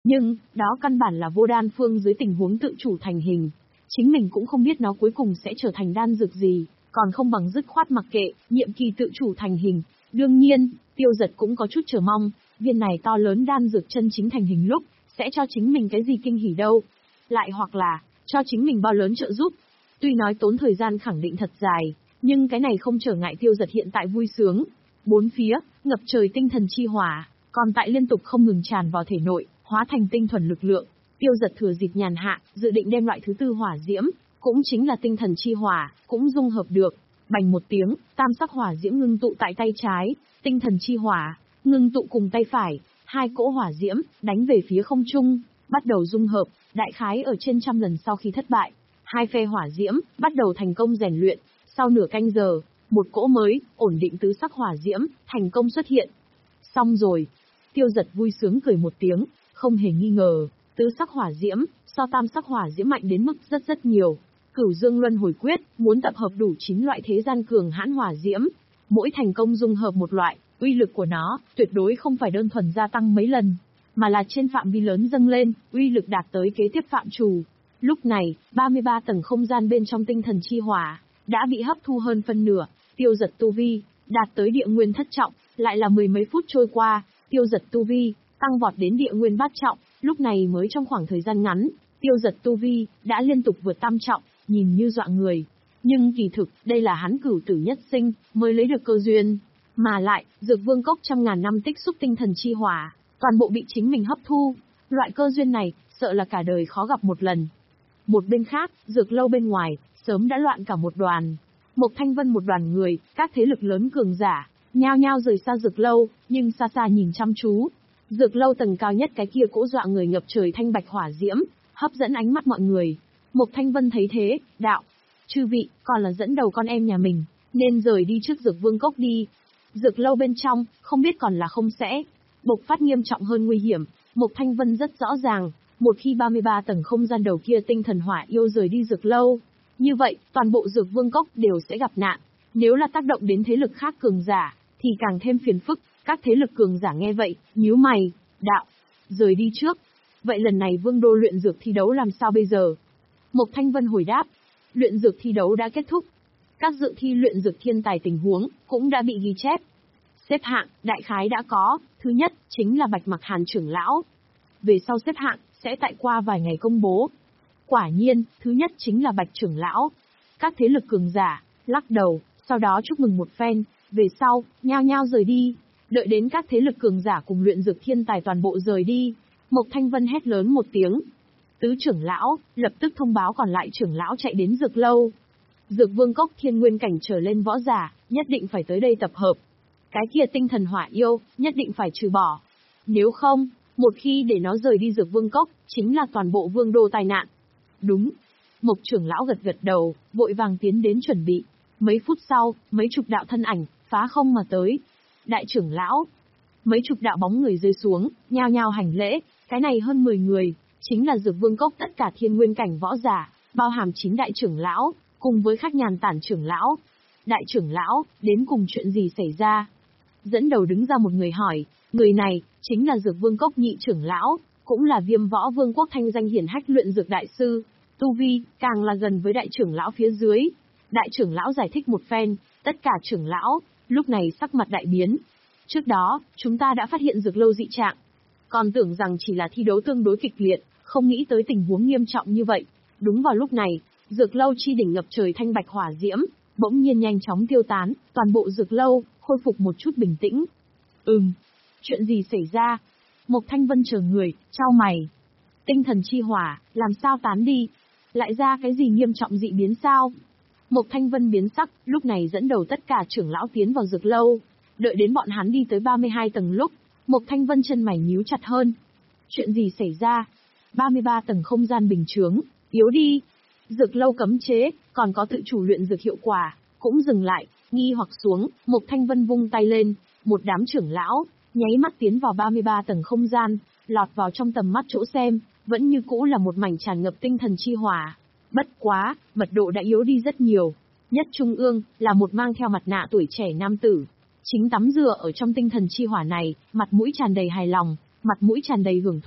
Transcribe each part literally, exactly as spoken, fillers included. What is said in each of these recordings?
Nhưng, đó căn bản là vô đan phương dưới tình huống tự chủ thành hình. Chính mình cũng không biết nó cuối cùng sẽ trở thành đan dược gì, còn không bằng dứt khoát mặc kệ, nhiệm kỳ tự chủ thành hình. Đương nhiên, Tiêu Giật cũng có chút chờ mong, viên này to lớn đan dược chân chính thành hình lúc, sẽ cho chính mình cái gì kinh hỉ đâu. Lại hoặc là, cho chính mình bao lớn trợ giúp. Tuy nói tốn thời gian khẳng định thật dài, nhưng cái này không trở ngại Tiêu Giật hiện tại vui sướng. Bốn phía, ngập trời tinh thần chi hỏa, còn tại liên tục không ngừng tràn vào thể nội, hóa thành tinh thuần lực lượng. Tiêu Giật thừa dịp nhàn hạ, dự định đem loại thứ tư hỏa diễm, cũng chính là tinh thần chi hỏa, cũng dung hợp được. Bành một tiếng, tam sắc hỏa diễm ngưng tụ tại tay trái, tinh thần chi hỏa, ngưng tụ cùng tay phải, hai cỗ hỏa diễm, đánh về phía không trung, bắt đầu dung hợp, đại khái ở trên trăm lần sau khi thất bại. Hai phe hỏa diễm, bắt đầu thành công rèn luyện, sau nửa canh giờ, một cỗ mới, ổn định tứ sắc hỏa diễm, thành công xuất hiện. Xong rồi. Tiêu Giật vui sướng cười một tiếng, không hề nghi ngờ, tứ sắc hỏa diễm, so tam sắc hỏa diễm mạnh đến mức rất rất nhiều. Cửu Dương Luân Hồi Quyết, muốn tập hợp đủ chín loại thế gian cường hãn hỏa diễm. Mỗi thành công dung hợp một loại, uy lực của nó, tuyệt đối không phải đơn thuần gia tăng mấy lần, mà là trên phạm vi lớn dâng lên, uy lực đạt tới kế tiếp phạm trù. Lúc này, ba mươi ba tầng không gian bên trong tinh thần chi hỏa, đã bị hấp thu hơn phân nửa, Tiêu Giật tu vi, đạt tới địa nguyên thất trọng, lại là mười mấy phút trôi qua, Tiêu Giật tu vi, tăng vọt đến địa nguyên bát trọng, lúc này mới trong khoảng thời gian ngắn, Tiêu Giật tu vi, đã liên tục vượt tam trọng, nhìn như dọa người. Nhưng kỳ thực, đây là hắn cửu tử nhất sinh, mới lấy được cơ duyên. Mà lại, Dược Vương Cốc trăm ngàn năm tích xúc tinh thần chi hỏa, toàn bộ bị chính mình hấp thu. Loại cơ duyên này, sợ là cả đời khó gặp một lần. Một bên khác, Dược Lâu bên ngoài, sớm đã loạn cả một đoàn. Mộc Thanh Vân một đoàn người, các thế lực lớn cường giả, nhao nhao rời xa Dược Lâu, nhưng xa xa nhìn chăm chú. Dược Lâu tầng cao nhất cái kia cỗ dọa người ngập trời thanh bạch hỏa diễm, hấp dẫn ánh mắt mọi người. Mộc Thanh Vân thấy thế, đạo: chư vị, còn là dẫn đầu con em nhà mình, nên rời đi trước Dược Vương Cốc đi. Dược Lâu bên trong, không biết còn là không sẽ bộc phát nghiêm trọng hơn nguy hiểm. Mộc Thanh Vân rất rõ ràng, một khi ba mươi ba tầng không gian đầu kia tinh thần hỏa yêu rời đi Dược Lâu, như vậy, toàn bộ Dược Vương Cốc đều sẽ gặp nạn. Nếu là tác động đến thế lực khác cường giả, thì càng thêm phiền phức. Các thế lực cường giả nghe vậy, nhíu mày, đạo: rời đi trước. Vậy lần này Vương Đô luyện dược thi đấu làm sao bây giờ? Mộc Thanh Vân hồi đáp: luyện dược thi đấu đã kết thúc. Các dự thi luyện dược thiên tài tình huống, cũng đã bị ghi chép. Xếp hạng, đại khái đã có, thứ nhất, chính là Bạch Mặc Hàn trưởng lão. Về sau xếp hạng, sẽ tại qua vài ngày công bố. Quả nhiên, thứ nhất chính là Bạch trưởng lão. Các thế lực cường giả, lắc đầu, sau đó chúc mừng một phen, về sau, nhao nhao rời đi. Đợi đến các thế lực cường giả cùng luyện dược thiên tài toàn bộ rời đi, Mộc Thanh Vân hét lớn một tiếng. Tứ trưởng lão, lập tức thông báo còn lại trưởng lão chạy đến Dược Lâu. Dược Vương Cốc thiên nguyên cảnh trở lên võ giả, nhất định phải tới đây tập hợp. Cái kia tinh thần hỏa yêu, nhất định phải trừ bỏ. Nếu không, một khi để nó rời đi Dược Vương Cốc, chính là toàn bộ vương đô tai nạn. Đúng. Mộc trưởng lão gật gật đầu, vội vàng tiến đến chuẩn bị. Mấy phút sau, mấy chục đạo thân ảnh, phá không mà tới. Đại trưởng lão. Mấy chục đạo bóng người rơi xuống, nhao nhao hành lễ, cái này hơn mười người, chính là Dược Vương Cốc tất cả thiên nguyên cảnh võ giả, bao hàm chín đại trưởng lão, cùng với Khách Nhàn Tản trưởng lão. Đại trưởng lão, đến cùng chuyện gì xảy ra? Dẫn đầu đứng ra một người hỏi, người này, chính là Dược Vương Cốc nhị trưởng lão, cũng là Viêm Võ Vương Quốc thanh danh hiển hách luyện dược đại sư, tu vi, càng là gần với đại trưởng lão phía dưới. Đại trưởng lão giải thích một phen, tất cả trưởng lão, lúc này sắc mặt đại biến. Trước đó, chúng ta đã phát hiện Dược Lâu dị trạng. Còn tưởng rằng chỉ là thi đấu tương đối kịch liệt, không nghĩ tới tình huống nghiêm trọng như vậy. Đúng vào lúc này, Dược Lâu chi đỉnh ngập trời thanh bạch hỏa diễm, bỗng nhiên nhanh chóng tiêu tán, toàn bộ Dược Lâu, khôi phục một chút bình tĩnh. Ừm, chuyện gì xảy ra? Mộc Thanh Vân chờ người, chau mày. Tinh thần chi hỏa, làm sao tán đi? Lại ra cái gì nghiêm trọng dị biến sao? Mộc Thanh Vân biến sắc, lúc này dẫn đầu tất cả trưởng lão tiến vào Dược Lâu. Đợi đến bọn hắn đi tới ba mươi hai tầng lúc, Mộc Thanh Vân chân mày nhíu chặt hơn. Chuyện gì xảy ra? ba mươi ba tầng không gian bình chướng, yếu đi. Dược Lâu cấm chế, còn có tự chủ luyện dược hiệu quả, cũng dừng lại, nghi hoặc xuống, Mộc Thanh Vân vung tay lên, một đám trưởng lão, nháy mắt tiến vào ba mươi ba tầng không gian, lọt vào trong tầm mắt chỗ xem, vẫn như cũ là một mảnh tràn ngập tinh thần chi hỏa. Bất quá, mật độ đã yếu đi rất nhiều. Nhất trung ương, là một mang theo mặt nạ tuổi trẻ nam tử. Chính tắm rửa ở trong tinh thần chi hỏa này, mặt mũi tràn đầy hài lòng, mặt mũi tràn đầy hưởng thụ.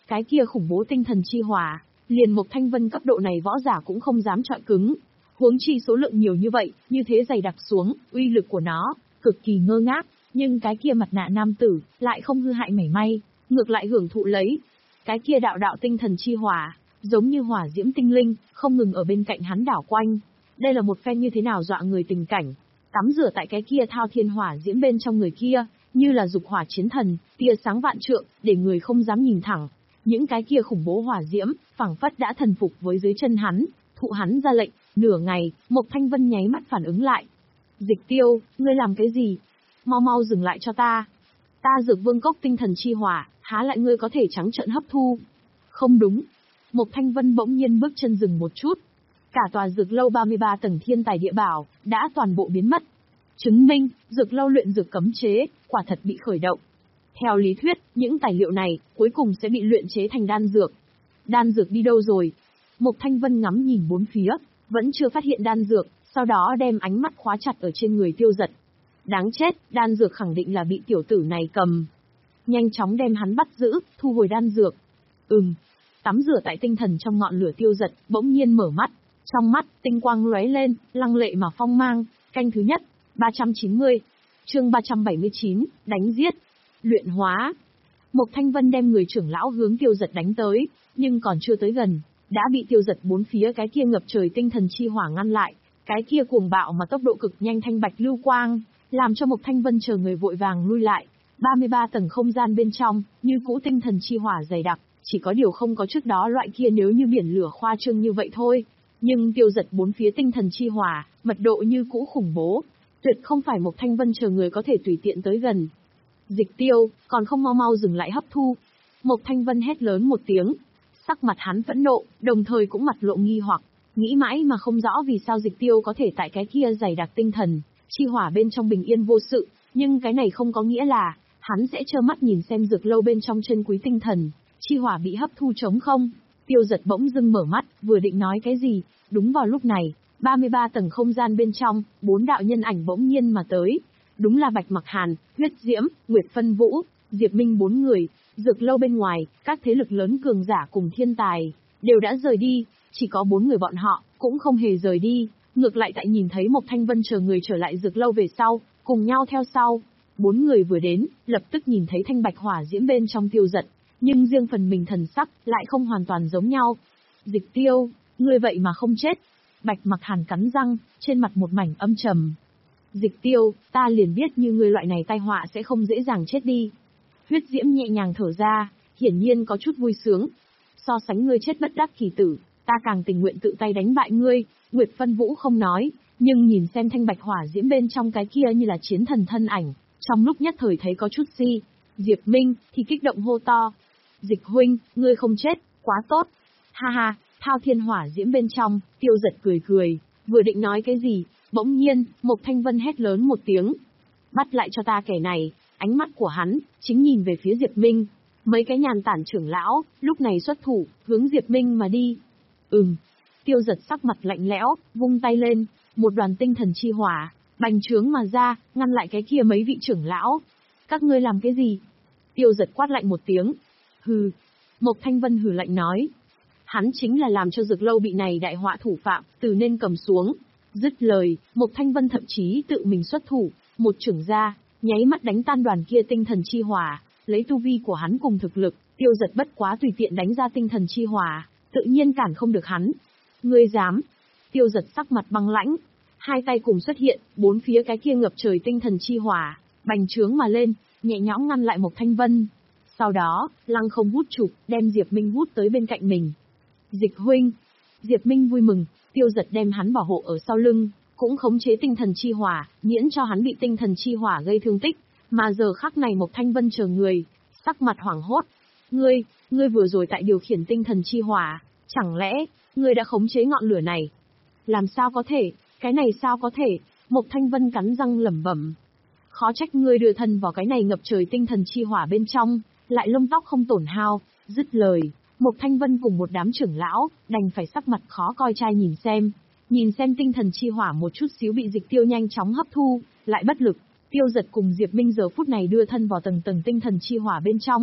Cái kia khủng bố tinh thần chi hỏa, liền Mộc Thanh Vân cấp độ này võ giả cũng không dám chọi cứng. Huống chi số lượng nhiều như vậy, như thế dày đặc xuống, uy lực của nó cực kỳ ngơ ngác, nhưng cái kia mặt nạ nam tử lại không hư hại mảy may, ngược lại hưởng thụ lấy. Cái kia đạo đạo tinh thần chi hỏa, giống như hỏa diễm tinh linh, không ngừng ở bên cạnh hắn đảo quanh. Đây là một phen như thế nào dọa người tình cảnh. Tắm rửa tại cái kia thao thiên hỏa diễm bên trong người kia, như là dục hỏa chiến thần, tia sáng vạn trượng, để người không dám nhìn thẳng. Những cái kia khủng bố hỏa diễm, phảng phất đã thần phục với dưới chân hắn, thụ hắn ra lệnh. Nửa ngày, Mộc Thanh Vân nháy mắt phản ứng lại. Dịch Tiêu, ngươi làm cái gì? Mau mau dừng lại cho ta. Ta Dược Vương cốc tinh thần chi hỏa, há lại ngươi có thể trắng trợn hấp thu? Không đúng. Mộc Thanh Vân bỗng nhiên bước chân dừng một chút. Cả tòa dược lâu ba mươi ba tầng thiên tài địa bảo, đã toàn bộ biến mất. Chứng minh, dược lâu luyện dược cấm chế, quả thật bị khởi động. Theo lý thuyết, những tài liệu này, cuối cùng sẽ bị luyện chế thành đan dược. Đan dược đi đâu rồi? Mộc Thanh Vân ngắm nhìn bốn phía, vẫn chưa phát hiện đan dược, sau đó đem ánh mắt khóa chặt ở trên người Tiêu Dật. Đáng chết, đan dược khẳng định là bị tiểu tử này cầm. Nhanh chóng đem hắn bắt giữ, thu hồi đan dược. Ừm. Tắm rửa tại tinh thần trong ngọn lửa Tiêu Dật, bỗng nhiên mở mắt. Trong mắt, tinh quang lóe lên, lăng lệ mà phong mang. Canh thứ nhất, ba trăm chín mươi. Chương ba trăm bảy mươi chín, đánh giết. Luyện hóa. Mộc Thanh Vân đem người trưởng lão hướng Tiêu Dật đánh tới, nhưng còn chưa tới gần, đã bị Tiêu Dật bốn phía cái kia ngập trời tinh thần chi hỏa ngăn lại. Cái kia cuồng bạo mà tốc độ cực nhanh thanh bạch lưu quang, làm cho Mộc Thanh Vân chờ người vội vàng lui lại. ba mươi ba tầng không gian bên trong, như cũ tinh thần chi hỏa dày đặc, chỉ có điều không có trước đó loại kia nếu như biển lửa khoa trương như vậy thôi. Nhưng Tiêu Dật bốn phía tinh thần chi hỏa, mật độ như cũ khủng bố, tuyệt không phải Mộc Thanh Vân chờ người có thể tùy tiện tới gần. Dịch Tiêu, còn không mau mau dừng lại hấp thu. Mộc Thanh Vân hét lớn một tiếng, sắc mặt hắn phẫn nộ, đồng thời cũng mặt lộ nghi hoặc, nghĩ mãi mà không rõ vì sao Dịch Tiêu có thể tại cái kia dày đặc tinh thần chi hỏa bên trong bình yên vô sự, nhưng cái này không có nghĩa là hắn sẽ trơ mắt nhìn xem dược lâu bên trong chân quý tinh thần chi hỏa bị hấp thu trống không. Tiêu Dật bỗng dưng mở mắt, vừa định nói cái gì, đúng vào lúc này, ba mươi ba tầng không gian bên trong, bốn đạo nhân ảnh bỗng nhiên mà tới. Đúng là Bạch Mặc Hàn, Huyết Diễm, Nguyệt Phân Vũ, Diệp Minh bốn người. Dược lâu bên ngoài, các thế lực lớn cường giả cùng thiên tài đều đã rời đi, chỉ có bốn người bọn họ cũng không hề rời đi, ngược lại tại nhìn thấy Mộc Thanh Vân chờ người trở lại dược lâu về sau, cùng nhau theo sau. Bốn người vừa đến, lập tức nhìn thấy thanh bạch hỏa diễm bên trong Tiêu Dật, nhưng riêng phần mình thần sắc lại không hoàn toàn giống nhau. Dịch Tiêu, ngươi vậy mà không chết. Bạch Mặc Hàn cắn răng, trên mặt một mảnh âm trầm. Dịch Tiêu, ta liền biết như ngươi loại này tai họa sẽ không dễ dàng chết đi. Huyết Diễm nhẹ nhàng thở ra, hiển nhiên có chút vui sướng. So sánh ngươi chết bất đắc kỳ tử, ta càng tình nguyện tự tay đánh bại ngươi. Nguyệt Phân Vũ không nói, nhưng nhìn xem thanh bạch hỏa diễm bên trong cái kia như là chiến thần thân ảnh, trong lúc nhất thời thấy có chút si. Diệp Minh thì kích động hô to. Dịch huynh, ngươi không chết, quá tốt. Ha ha, thao thiên hỏa diễm bên trong, Tiêu Dật cười cười, vừa định nói cái gì, bỗng nhiên, Mộc Thanh Vân hét lớn một tiếng. Bắt lại cho ta kẻ này. Ánh mắt của hắn, chính nhìn về phía Diệp Minh. Mấy cái nhàn tản trưởng lão, lúc này xuất thủ, hướng Diệp Minh mà đi. Ừm. Tiêu Dật sắc mặt lạnh lẽo, vung tay lên, một đoàn tinh thần chi hỏa, bành trướng mà ra, ngăn lại cái kia mấy vị trưởng lão. Các ngươi làm cái gì? Tiêu Dật quát lạnh một tiếng. Hừ. Mộc Thanh Vân hừ lạnh nói. Hắn chính là làm cho dược lâu bị này đại họa thủ phạm, từ nên cầm xuống. Dứt lời, Mộc Thanh Vân thậm chí tự mình xuất thủ, một chưởng ra, nháy mắt đánh tan đoàn kia tinh thần chi hỏa. Lấy tu vi của hắn cùng thực lực, Tiêu Dật bất quá tùy tiện đánh ra tinh thần chi hỏa, tự nhiên cản không được hắn. Ngươi dám? Tiêu Dật sắc mặt băng lãnh, hai tay cùng xuất hiện, bốn phía cái kia ngập trời tinh thần chi hỏa, bành trướng mà lên, nhẹ nhõm ngăn lại Mộc Thanh Vân. Sau đó, lăng không hút chụp, đem Diệp Minh hút tới bên cạnh mình. Dịch huynh. Diệp Minh vui mừng, Tiêu Dật đem hắn bảo hộ ở sau lưng, cũng khống chế tinh thần chi hỏa, miễn cho hắn bị tinh thần chi hỏa gây thương tích. Mà giờ khắc này Mộc Thanh Vân chờ người, sắc mặt hoảng hốt. Ngươi, ngươi vừa rồi tại điều khiển tinh thần chi hỏa, chẳng lẽ, ngươi đã khống chế ngọn lửa này? Làm sao có thể, cái này sao có thể? Mộc Thanh Vân cắn răng lẩm bẩm. Khó trách ngươi đưa thân vào cái này ngập trời tinh thần chi hỏa bên trong, lại lông tóc không tổn hao. Dứt lời, Mộc Thanh Vân cùng một đám trưởng lão, đành phải sắc mặt khó coi trai nhìn xem. Nhìn xem tinh thần chi hỏa một chút xíu bị Dịch Tiêu nhanh chóng hấp thu, lại bất lực. Tiêu Dật cùng Diệp Minh giờ phút này đưa thân vào tầng tầng tinh thần chi hỏa bên trong.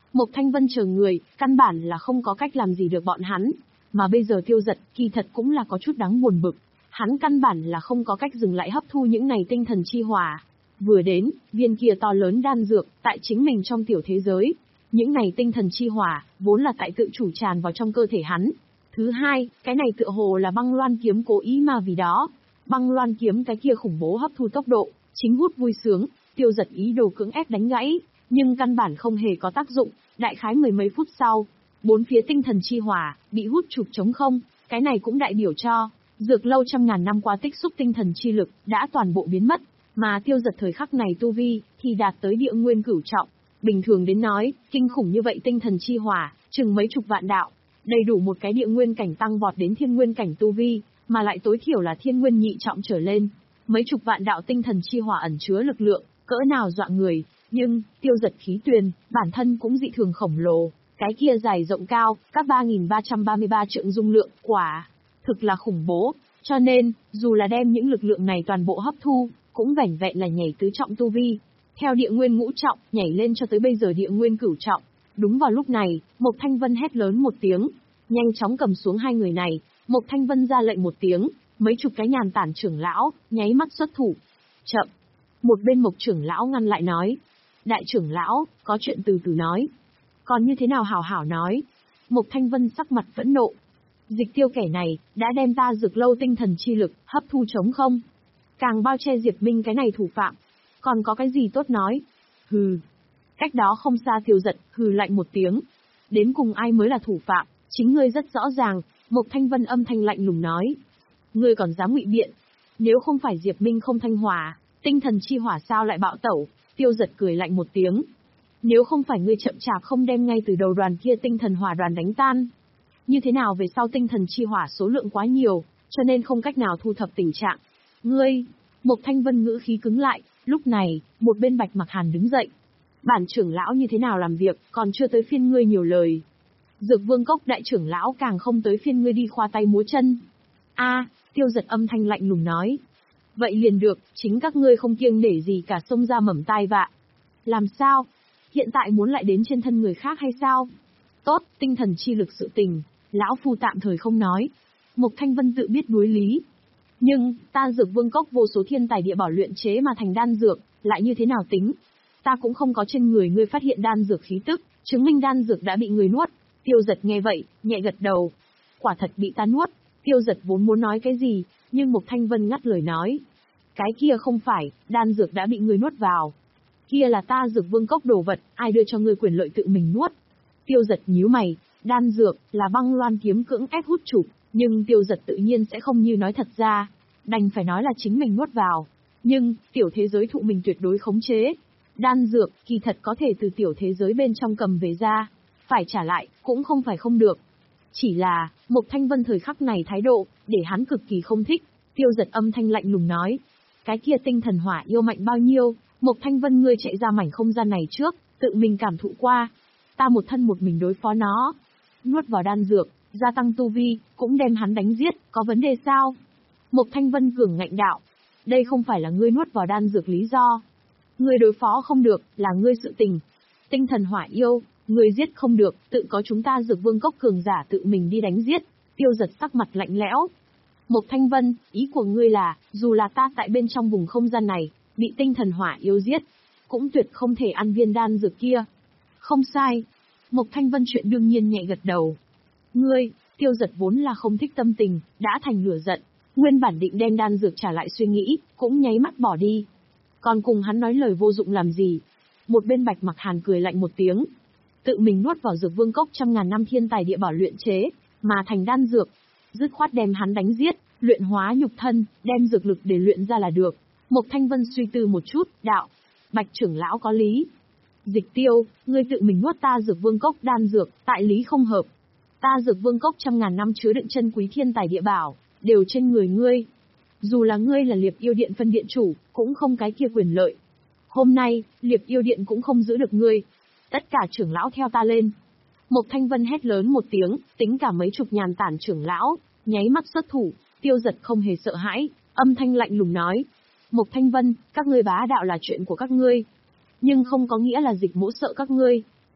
Mộc Thanh Vân chờ người, căn bản là không có cách làm gì được bọn hắn. Mà bây giờ Tiêu Giật, kỳ thật cũng là có chút đáng buồn bực. Hắn căn bản là không có cách dừng lại hấp thu những này tinh thần chi hỏa. Vừa đến, viên kia to lớn đan dược, tại chính mình trong tiểu thế giới. Những này tinh thần chi hỏa, vốn là tại tự chủ tràn vào trong cơ thể hắn. Thứ hai, cái này tựa hồ là băng loan kiếm cố ý mà vì đó. Băng loan kiếm cái kia khủng bố hấp thu tốc độ, chính hút vui sướng, Tiêu Giật ý đồ cưỡng ép đánh gãy, nhưng căn bản không hề có tác dụng, đại khái mười mấy phút sau, bốn phía tinh thần chi hỏa bị hút trục trống không, cái này cũng đại biểu cho dược lâu trăm ngàn năm qua tích xúc tinh thần chi lực đã toàn bộ biến mất, mà Tiêu Giật thời khắc này tu vi thì đạt tới địa nguyên cửu trọng. Bình thường đến nói, kinh khủng như vậy tinh thần chi hỏa, chừng mấy chục vạn đạo, đầy đủ một cái địa nguyên cảnh tăng vọt đến thiên nguyên cảnh tu vi, mà lại tối thiểu là thiên nguyên nhị trọng trở lên. Mấy chục vạn đạo tinh thần chi hỏa ẩn chứa lực lượng, cỡ nào dọa người, nhưng, Tiêu Giật khí tuyền, bản thân cũng dị thường khổng lồ, cái kia dài rộng cao, các ba nghìn ba trăm ba mươi ba trượng dung lượng, quả, thực là khủng bố, cho nên, dù là đem những lực lượng này toàn bộ hấp thu, cũng vẻn vẹn là nhảy tứ trọng tu vi. Theo địa nguyên ngũ trọng, nhảy lên cho tới bây giờ địa nguyên cửu trọng. Đúng vào lúc này, Mộc Thanh Vân hét lớn một tiếng, nhanh chóng cầm xuống hai người này, Mộc Thanh Vân ra lệnh một tiếng, mấy chục cái nhàn tản trưởng lão, nháy mắt xuất thủ. Chậm. Một bên Mộc trưởng lão ngăn lại nói. Đại trưởng lão, có chuyện từ từ nói. Còn như thế nào hảo hảo nói. Mộc Thanh Vân sắc mặt phẫn nộ. Dịch Tiêu kẻ này, đã đem ta dược lâu tinh thần chi lực, hấp thu trống không. Càng bao che Diệp Minh cái này thủ phạm. Còn có cái gì tốt nói? Hừ. Cách đó không xa Tiêu Giật, hừ lạnh một tiếng. Đến cùng ai mới là thủ phạm, chính ngươi rất rõ ràng, Mộc Thanh Vân âm thanh lạnh lùng nói. Ngươi còn dám ngụy biện? Nếu không phải Diệp Minh không thanh hòa, tinh thần chi hỏa sao lại bạo tẩu? Tiêu Giật cười lạnh một tiếng. Nếu không phải ngươi chậm chạp không đem ngay từ đầu đoàn kia tinh thần hỏa đoàn đánh tan. Như thế nào về sau tinh thần chi hỏa số lượng quá nhiều, cho nên không cách nào thu thập tình trạng. Ngươi, Mộc Thanh Vân ngữ khí cứng lại, lúc này, một bên Bạch Mặc Hàn đứng dậy. Bản trưởng lão như thế nào làm việc, còn chưa tới phiên ngươi nhiều lời. Dược Vương Cốc đại trưởng lão càng không tới phiên ngươi đi khoa tay múa chân. A, Tiêu Giật âm thanh lạnh lùng nói. Vậy liền được, chính các ngươi không kiêng nể gì cả xông ra mầm tai vạ. Làm sao? Hiện tại muốn lại đến trên thân người khác hay sao? Tốt, tinh thần chi lực sự tình, lão phu tạm thời không nói. Mộc Thanh Vân tự biết đối lý. Nhưng, ta Dược Vương Cốc vô số thiên tài địa bảo luyện chế mà thành đan dược, lại như thế nào tính? Ta cũng không có trên người ngươi phát hiện đan dược khí tức, chứng minh đan dược đã bị người nuốt. Tiêu Giật nghe vậy, nhẹ gật đầu. Quả thật bị ta nuốt. Tiêu Giật vốn muốn nói cái gì, nhưng Mộc Thanh Vân ngắt lời nói. Cái kia không phải, đan dược đã bị người nuốt vào. Kia là ta Dược Vương Cốc đồ vật, ai đưa cho ngươi quyền lợi tự mình nuốt. Tiêu Giật nhíu mày, đan dược, là băng loan kiếm cưỡng ép hút chụp, nhưng Tiêu Giật tự nhiên sẽ không như nói thật ra. Đành phải nói là chính mình nuốt vào. Nhưng, tiểu thế giới thụ mình tuyệt đối khống chế. Đan dược, kỳ thật có thể từ tiểu thế giới bên trong cầm về ra. Phải trả lại, cũng không phải không được. Chỉ là, Mộc Thanh Vân thời khắc này thái độ, để hắn cực kỳ không thích. Tiêu Giật âm thanh lạnh lùng nói. Cái kia tinh thần hỏa yêu mạnh bao nhiêu, Mộc Thanh Vân ngươi chạy ra mảnh không gian này trước, tự mình cảm thụ qua. Ta một thân một mình đối phó nó. Nuốt vào đan dược, gia tăng tu vi, cũng đem hắn đánh giết, có vấn đề sao? Mộc Thanh Vân cường ngạnh đạo. Đây không phải là ngươi nuốt vào đan dược lý do. Ngươi đối phó không được, là ngươi sự tình. Tinh thần hỏa yêu, ngươi giết không được, tự có chúng ta Dược Vương Cốc cường giả tự mình đi đánh giết. Tiêu Giật sắc mặt lạnh lẽo. Mộc Thanh Vân, ý của ngươi là, dù là ta tại bên trong vùng không gian này, bị tinh thần hỏa yêu giết, cũng tuyệt không thể ăn viên đan dược kia. Không sai. Mộc Thanh Vân chuyện đương nhiên nhẹ gật đầu. Ngươi, Tiêu Giật vốn là không thích tâm tình, đã thành lửa giận. Nguyên bản định đem đan dược trả lại suy nghĩ, cũng nháy mắt bỏ đi. Còn cùng hắn nói lời vô dụng làm gì? Một bên Bạch Mặc Hàn cười lạnh một tiếng. Tự mình nuốt vào Dược Vương Cốc trăm ngàn năm thiên tài địa bảo luyện chế, mà thành đan dược. Dứt khoát đem hắn đánh giết, luyện hóa nhục thân, đem dược lực để luyện ra là được. Mộc Thanh Vân suy tư một chút, đạo. Bạch trưởng lão có lý. Dịch Tiêu, ngươi tự mình nuốt ta Dược Vương Cốc đan dược, tại lý không hợp. Ta Dược Vương Cốc trăm ngàn năm chứa đựng chân quý thiên tài địa bảo, đều trên người ngươi. Dù là ngươi là Liệp Yêu Điện phân điện chủ, cũng không cái kia quyền lợi. Hôm nay, Liệp Yêu Điện cũng không giữ được ngươi. Tất cả trưởng lão theo ta lên. Mộc Thanh Vân hét lớn một tiếng, tính cả mấy chục nhàn tản trưởng lão, nháy mắt xuất thủ. Tiêu Giật không hề sợ hãi, âm thanh lạnh lùng nói. Mộc Thanh Vân, các ngươi bá đạo là chuyện của các ngươi. Nhưng không có nghĩa là Dịch Mỗ sợ các ngươi.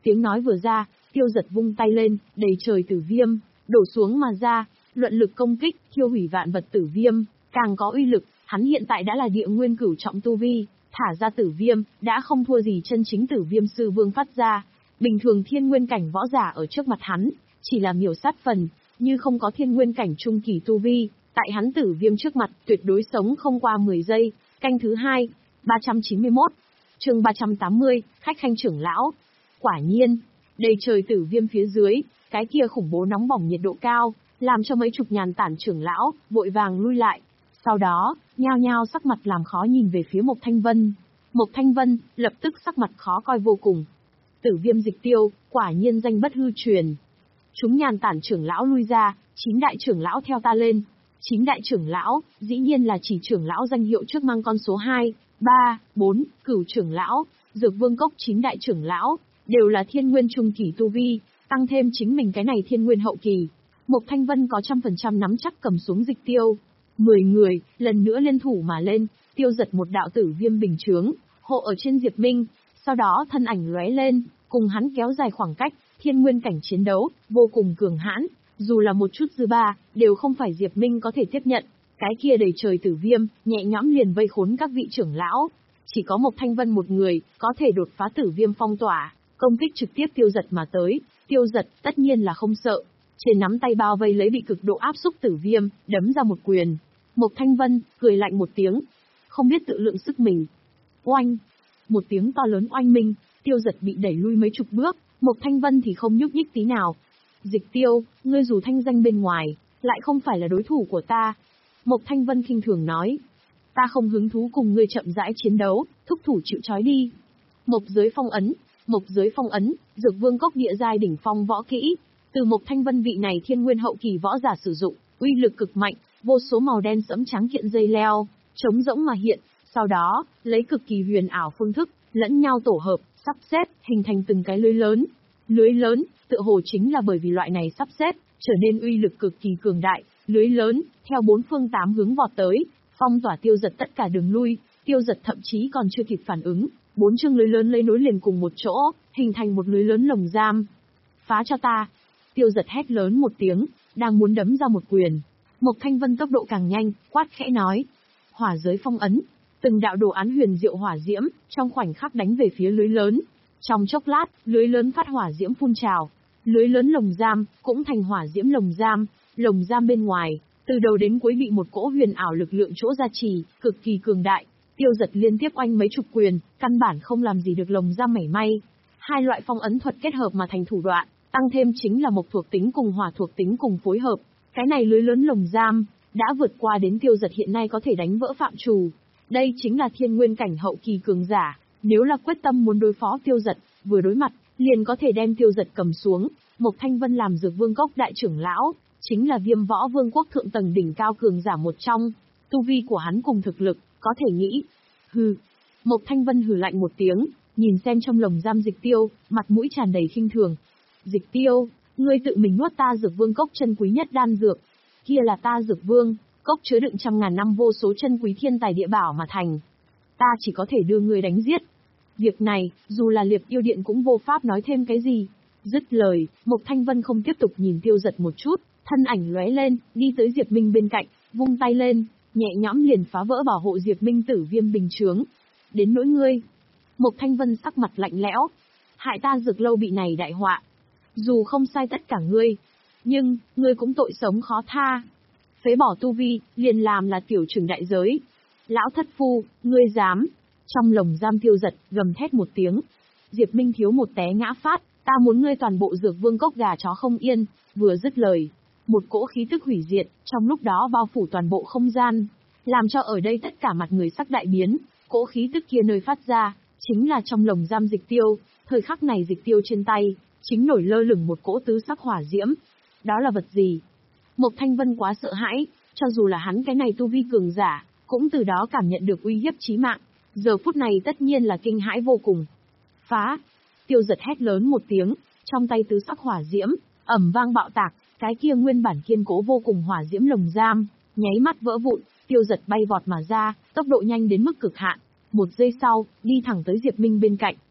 Tiếng nói vừa ra, Tiêu Dật vung tay lên, đầy trời tử viêm, đổ xuống mà ra, luận lực công kích, thiêu hủy vạn vật tử viêm, càng có uy lực, hắn hiện tại đã là địa nguyên cửu trọng tu vi, thả ra tử viêm, đã không thua gì chân chính tử viêm sư vương phát ra. Bình thường thiên nguyên cảnh võ giả ở trước mặt hắn, chỉ là miểu sát phần, như không có thiên nguyên cảnh trung kỳ tu vi, tại hắn tử viêm trước mặt, tuyệt đối sống không qua mười giây. Canh thứ hai, ba trăm chín mươi mốt, chương ba trăm tám mươi, khách khanh trưởng lão. Quả nhiên, đầy trời tử viêm phía dưới, cái kia khủng bố nóng bỏng nhiệt độ cao, làm cho mấy chục nhàn tản trưởng lão, vội vàng lui lại. Sau đó, nhao nhao sắc mặt làm khó nhìn về phía Mộc Thanh Vân. Mộc Thanh Vân, lập tức sắc mặt khó coi vô cùng. Tử viêm dịch tiêu, quả nhiên danh bất hư truyền. Chúng nhàn tản trưởng lão lui ra, chín đại trưởng lão theo ta lên. Chín đại trưởng lão, dĩ nhiên là chỉ trưởng lão danh hiệu trước mang con số hai, ba, bốn, cửu trưởng lão, Dược Vương Cốc chín đại trưởng lão, đều là thiên nguyên trung kỳ tu vi, tăng thêm chính mình cái này thiên nguyên hậu kỳ. Mộc Thanh Vân có trăm phần trăm nắm chắc cầm xuống dịch tiêu. Mười người, lần nữa liên thủ mà lên, tiêu giật một đạo tử viêm bình chướng, hộ ở trên Diệp Minh, sau đó thân ảnh lóe lên, cùng hắn kéo dài khoảng cách, thiên nguyên cảnh chiến đấu, vô cùng cường hãn, dù là một chút dư ba, đều không phải Diệp Minh có thể tiếp nhận. Cái kia đầy trời tử viêm, nhẹ nhõm liền vây khốn các vị trưởng lão. Chỉ có Mộc Thanh Vân một người, có thể đột phá tử viêm phong tỏa, công kích trực tiếp tiêu giật mà tới. Tiêu giật, tất nhiên là không sợ. Trên nắm tay bao vây lấy bị cực độ áp xúc tử viêm, đấm ra một quyền. Mộc Thanh Vân, cười lạnh một tiếng. Không biết tự lượng sức mình. Oanh! Một tiếng to lớn oanh minh, tiêu giật bị đẩy lui mấy chục bước, Mộc Thanh Vân thì không nhúc nhích tí nào. Dịch tiêu, ngươi dù thanh danh bên ngoài, lại không phải là đối thủ của ta. Mộc Thanh Vân khinh thường nói. Ta không hứng thú cùng ngươi chậm rãi chiến đấu, thúc thủ chịu trói đi. Mộc giới phong ấn, mộc giới phong ấn, Dược Vương Cốc địa giai đỉnh phong võ kỹ. Từ Mộc Thanh Vân vị này thiên nguyên hậu kỳ võ giả sử dụng, uy lực cực mạnh, vô số màu đen sẫm trắng kiện dây leo, trống rỗng mà hiện, sau đó, lấy cực kỳ huyền ảo phương thức, lẫn nhau tổ hợp, sắp xếp, hình thành từng cái lưới lớn. Lưới lớn, tựa hồ chính là bởi vì loại này sắp xếp, trở nên uy lực cực kỳ cường đại, lưới lớn, theo bốn phương tám hướng vọt tới, phong tỏa tiêu giật tất cả đường lui, tiêu giật thậm chí còn chưa kịp phản ứng, bốn chương lưới lớn lấy nối liền cùng một chỗ, hình thành một lưới lớn lồng giam. Phá cho ta! Tiêu giật hét lớn một tiếng, đang muốn đấm ra một quyền. Mộc Thanh Vân tốc độ càng nhanh, quát khẽ nói. Hỏa giới phong ấn, từng đạo đồ án huyền diệu hỏa diễm, trong khoảnh khắc đánh về phía lưới lớn. Trong chốc lát, lưới lớn phát hỏa diễm phun trào. Lưới lớn lồng giam, cũng thành hỏa diễm lồng giam. Lồng giam bên ngoài, từ đầu đến cuối bị một cỗ huyền ảo lực lượng chỗ gia trì, cực kỳ cường đại. Tiêu giật liên tiếp oanh mấy chục quyền, căn bản không làm gì được lồng giam mảy may. Hai loại phong ấn thuật kết hợp mà thành thủ đoạn, tăng thêm chính là mộc thuộc tính cùng hỏa thuộc tính cùng phối hợp. Cái này lưới lớn lồng giam, đã vượt qua đến tiêu giật hiện nay có thể đánh vỡ phạm trù. Đây chính là thiên nguyên cảnh hậu kỳ cường giả, nếu là quyết tâm muốn đối phó tiêu giật, vừa đối mặt, liền có thể đem tiêu giật cầm xuống. Mộc Thanh Vân làm Dược Vương Cốc đại trưởng lão, chính là Viêm Võ Vương quốc thượng tầng đỉnh cao cường giả một trong, tu vi của hắn cùng thực lực, có thể nghĩ. Hừ. Mộc Thanh Vân hừ lạnh một tiếng, nhìn xem trong lồng giam Dịch Tiêu, mặt mũi tràn đầy khinh thường. Dịch Tiêu, ngươi tự mình nuốt ta Dược Vương Cốc chân quý nhất đan dược. Kia là ta Dược Vương Cốc chứa đựng trăm ngàn năm vô số chân quý thiên tài địa bảo mà thành. Ta chỉ có thể đưa ngươi đánh giết. Việc này, dù là Liệp Yêu Điện cũng vô pháp nói thêm cái gì. Dứt lời, Mộc Thanh Vân không tiếp tục nhìn tiêu giật một chút, thân ảnh lóe lên, đi tới Diệp Minh bên cạnh, vung tay lên, nhẹ nhõm liền phá vỡ bảo hộ Diệp Minh tử viêm bình chướng. Đến nỗi ngươi. Mộc Thanh Vân sắc mặt lạnh lẽo. Hại ta Dược lâu bị này đại họa. Dù không sai tất cả ngươi, nhưng, ngươi cũng tội sống khó tha. Phế bỏ tu vi, liền làm là tiểu trừng đại giới. Lão thất phu, ngươi dám. Trong lồng giam tiêu giật, gầm thét một tiếng. Diệp Minh thiếu một té ngã phát, ta muốn ngươi toàn bộ Dược Vương Cốc gà chó không yên. Vừa dứt lời, một cỗ khí tức hủy diệt, trong lúc đó bao phủ toàn bộ không gian, làm cho ở đây tất cả mặt người sắc đại biến. Cỗ khí tức kia nơi phát ra, chính là trong lồng giam Dịch Tiêu. Thời khắc này Dịch Tiêu trên tay, chính nổi lơ lửng một cỗ tứ sắc hỏa diễm. Đó là vật gì? Mộc Thanh Vân quá sợ hãi, cho dù là hắn cái này tu vi cường giả, cũng từ đó cảm nhận được uy hiếp chí mạng. Giờ phút này tất nhiên là kinh hãi vô cùng. Phá! Tiêu giật hét lớn một tiếng, trong tay tứ sắc hỏa diễm, ầm vang bạo tạc, cái kia nguyên bản kiên cố vô cùng hỏa diễm lồng giam, nháy mắt vỡ vụn, tiêu giật bay vọt mà ra, tốc độ nhanh đến mức cực hạn. Một giây sau, đi thẳng tới Diệp Minh bên cạnh.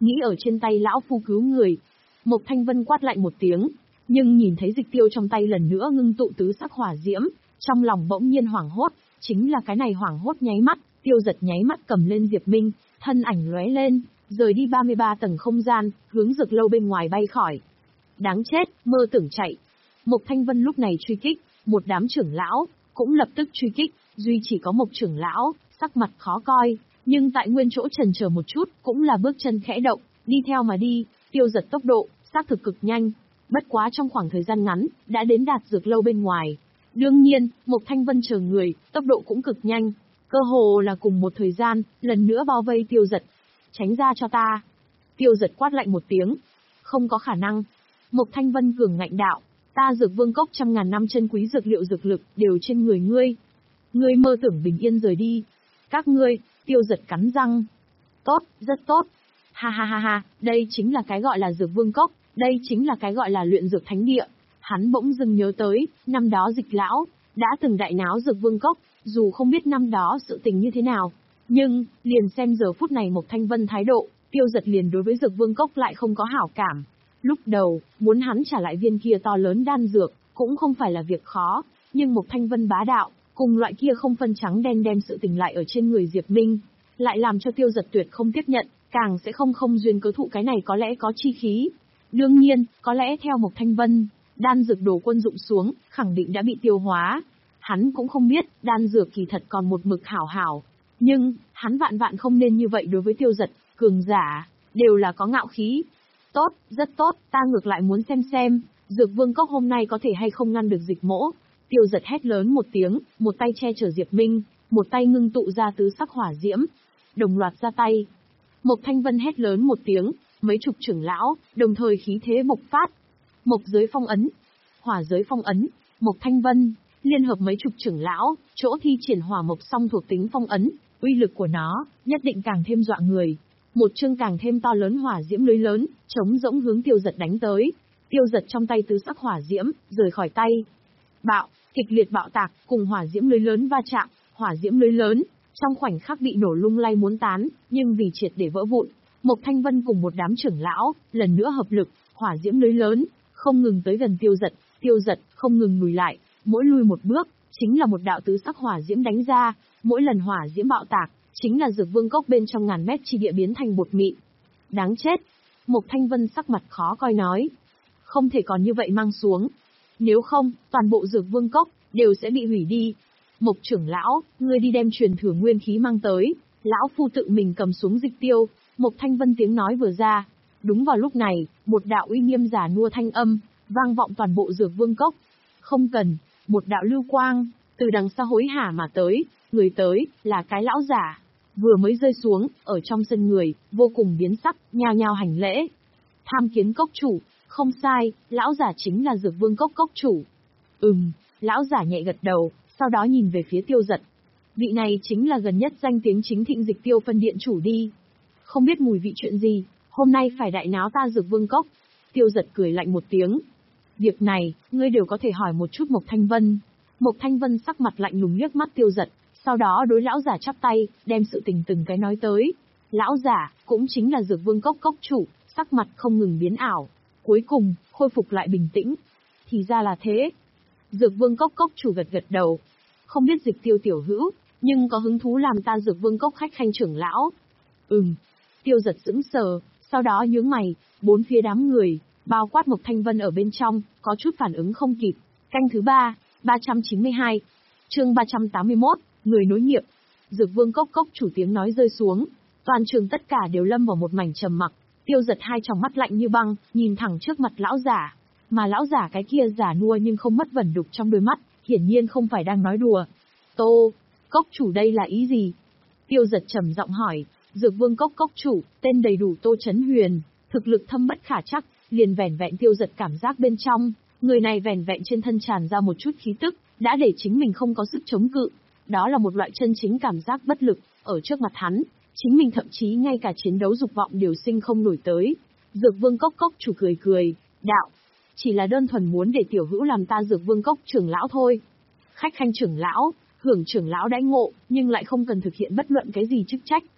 nghĩ ở trên tay lão phu cứu người. Mộc Thanh Vân quát lạnh một tiếng, nhưng nhìn thấy dịch tiêu trong tay lần nữa ngưng tụ tứ sắc hỏa diễm, trong lòng bỗng nhiên hoảng hốt, chính là cái này hoảng hốt nháy mắt, Tiêu Giật nháy mắt cầm lên Diệp Minh, thân ảnh lóe lên, rời đi ba mươi ba tầng không gian, hướng dược lâu bên ngoài bay khỏi. Đáng chết, mơ tưởng chạy. Mộc Thanh Vân lúc này truy kích, một đám trưởng lão cũng lập tức truy kích, duy chỉ có Mộc trưởng lão, sắc mặt khó coi, nhưng tại nguyên chỗ chần chờ một chút, cũng là bước chân khẽ động, đi theo mà đi. Tiêu Giật tốc độ xác thực cực nhanh, bất quá trong khoảng thời gian ngắn đã đến đạt dược lâu bên ngoài. Đương nhiên, Mộc Thanh Vân chờ người, tốc độ cũng cực nhanh, cơ hồ là cùng một thời gian, lần nữa bao vây Tiêu Giật. Tránh ra cho ta. Tiêu Giật quát lạnh một tiếng. Không có khả năng. Mộc Thanh Vân cường ngạnh đạo, ta Dược Vương cốc trăm ngàn năm chân quý dược liệu dược lực đều trên người ngươi. Ngươi mơ tưởng bình yên rời đi. Các ngươi, Tiêu Giật cắn răng. Tốt, rất tốt. Ha ha ha ha, đây chính là cái gọi là Dược Vương cốc, đây chính là cái gọi là luyện dược thánh địa. Hắn bỗng dưng nhớ tới, năm đó Dịch lão đã từng đại náo Dược Vương cốc, dù không biết năm đó sự tình như thế nào, nhưng liền xem giờ phút này Mộc Thanh Vân thái độ, Tiêu Giật liền đối với Dược Vương cốc lại không có hảo cảm. Lúc đầu, muốn hắn trả lại viên kia to lớn đan dược, cũng không phải là việc khó, nhưng Mộc Thanh Vân bá đạo, cùng loại kia không phân trắng đen đem sự tình lại ở trên người Diệp Minh, lại làm cho Tiêu Giật tuyệt không tiếp nhận, càng sẽ không không duyên cớ thụ cái này có lẽ có chi khí. Đương nhiên, có lẽ theo Mộc Thanh Vân, đan dược đồ quân dụng xuống, khẳng định đã bị tiêu hóa. Hắn cũng không biết, đan dược kỳ thật còn một mực hảo hảo. Nhưng, hắn vạn vạn không nên như vậy đối với Tiêu Giật, cường giả, đều là có ngạo khí. Tốt, rất tốt, ta ngược lại muốn xem xem, Dược Vương cốc hôm nay có thể hay không ngăn được Dịch mỗ. Tiêu Giật hét lớn một tiếng, một tay che chở Diệp Minh, một tay ngưng tụ ra tứ sắc hỏa diễm, đồng loạt ra tay. Mộc Thanh Vân hét lớn một tiếng, mấy chục trưởng lão, đồng thời khí thế bộc phát. Mộc giới phong ấn, hỏa giới phong ấn, Mộc Thanh Vân, liên hợp mấy chục trưởng lão, chỗ thi triển hỏa mộc song thuộc tính phong ấn, uy lực của nó, nhất định càng thêm dọa người. Một chương càng thêm to lớn hỏa diễm lưới lớn, chống rỗng hướng Tiêu Giật đánh tới. Tiêu Giật trong tay tứ sắc hỏa diễm, rời khỏi tay. Bạo, kịch liệt bạo tạc, cùng hỏa diễm lưới lớn va chạm, hỏa diễm lưới lớn, trong khoảnh khắc bị nổ lung lay muốn tán, nhưng vì triệt để vỡ vụn, Mộc Thanh Vân cùng một đám trưởng lão, lần nữa hợp lực, hỏa diễm lưới lớn, không ngừng tới gần Tiêu Giật, Tiêu Giật không ngừng lùi lại, mỗi lùi một bước, chính là một đạo tứ sắc hỏa diễm đánh ra, mỗi lần hỏa diễm bạo tạc, chính là Dược Vương cốc bên trong ngàn mét chi địa biến thành bột mịn. Đáng chết! Mộc Thanh Vân sắc mặt khó coi nói. Không thể còn như vậy mang xuống. Nếu không, toàn bộ Dược Vương cốc, đều sẽ bị hủy đi. Mộc trưởng lão, ngươi đi đem truyền thừa nguyên khí mang tới. Lão phu tự mình cầm xuống dịch tiêu. Mộc Thanh Vân tiếng nói vừa ra. Đúng vào lúc này, một đạo uy nghiêm giả nua thanh âm, vang vọng toàn bộ Dược Vương cốc. Không cần, một đạo lưu quang, từ đằng xa hối hả mà tới, người tới, là cái lão giả. Vừa mới rơi xuống, ở trong sân người, vô cùng biến sắc, nhao nhao hành lễ. Tham kiến cốc chủ, không sai, lão giả chính là Dược Vương cốc cốc chủ. Ừm, lão giả nhẹ gật đầu, sau đó nhìn về phía Tiêu Giật. Vị này chính là gần nhất danh tiếng chính thịnh Dịch Tiêu phân điện chủ đi. Không biết mùi vị chuyện gì, hôm nay phải đại náo ta Dược Vương cốc. Tiêu Giật cười lạnh một tiếng. Việc này, ngươi đều có thể hỏi một chút Mộc Thanh Vân. Mộc Thanh Vân sắc mặt lạnh lùng liếc mắt Tiêu Giật, sau đó đối lão giả chắp tay, đem sự tình từng cái nói tới. Lão giả, cũng chính là Dược Vương cốc cốc chủ, sắc mặt không ngừng biến ảo. Cuối cùng, khôi phục lại bình tĩnh. Thì ra là thế. Dược Vương cốc cốc chủ gật gật đầu. Không biết Dịch Tiêu tiểu hữu, nhưng có hứng thú làm ta Dược Vương cốc khách khanh trưởng lão. Ừm. Tiêu Giật sững sờ, sau đó nhướng mày, bốn phía đám người, bao quát Mộc Thanh Vân ở bên trong, có chút phản ứng không kịp. Canh thứ ba, ba trăm chín mươi hai. Chương ba trăm tám mươi mốt, người nối nghiệp. Dược Vương cốc cốc chủ tiếng nói rơi xuống, toàn trường tất cả đều lâm vào một mảnh trầm mặc. Tiêu Giật hai tròng mắt lạnh như băng, nhìn thẳng trước mặt lão giả, mà lão giả cái kia giả nua nhưng không mất vẩn đục trong đôi mắt, hiển nhiên không phải đang nói đùa. Tô, cốc chủ đây là ý gì? Tiêu Giật trầm giọng hỏi. Dược Vương cốc cốc chủ, tên đầy đủ Tô Chấn Huyền, thực lực thâm bất khả trắc, liền vẻn vẹn Tiêu Giật cảm giác bên trong, người này vẻn vẹn trên thân tràn ra một chút khí tức, đã để chính mình không có sức chống cự. Đó là một loại chân chính cảm giác bất lực, ở trước mặt hắn, chính mình thậm chí ngay cả chiến đấu dục vọng đều sinh không nổi tới. Dược Vương cốc cốc chủ cười cười, đạo, chỉ là đơn thuần muốn để tiểu hữu làm ta Dược Vương cốc trưởng lão thôi. Khách khanh trưởng lão, hưởng trưởng lão đãi ngộ, nhưng lại không cần thực hiện bất luận cái gì chức trách.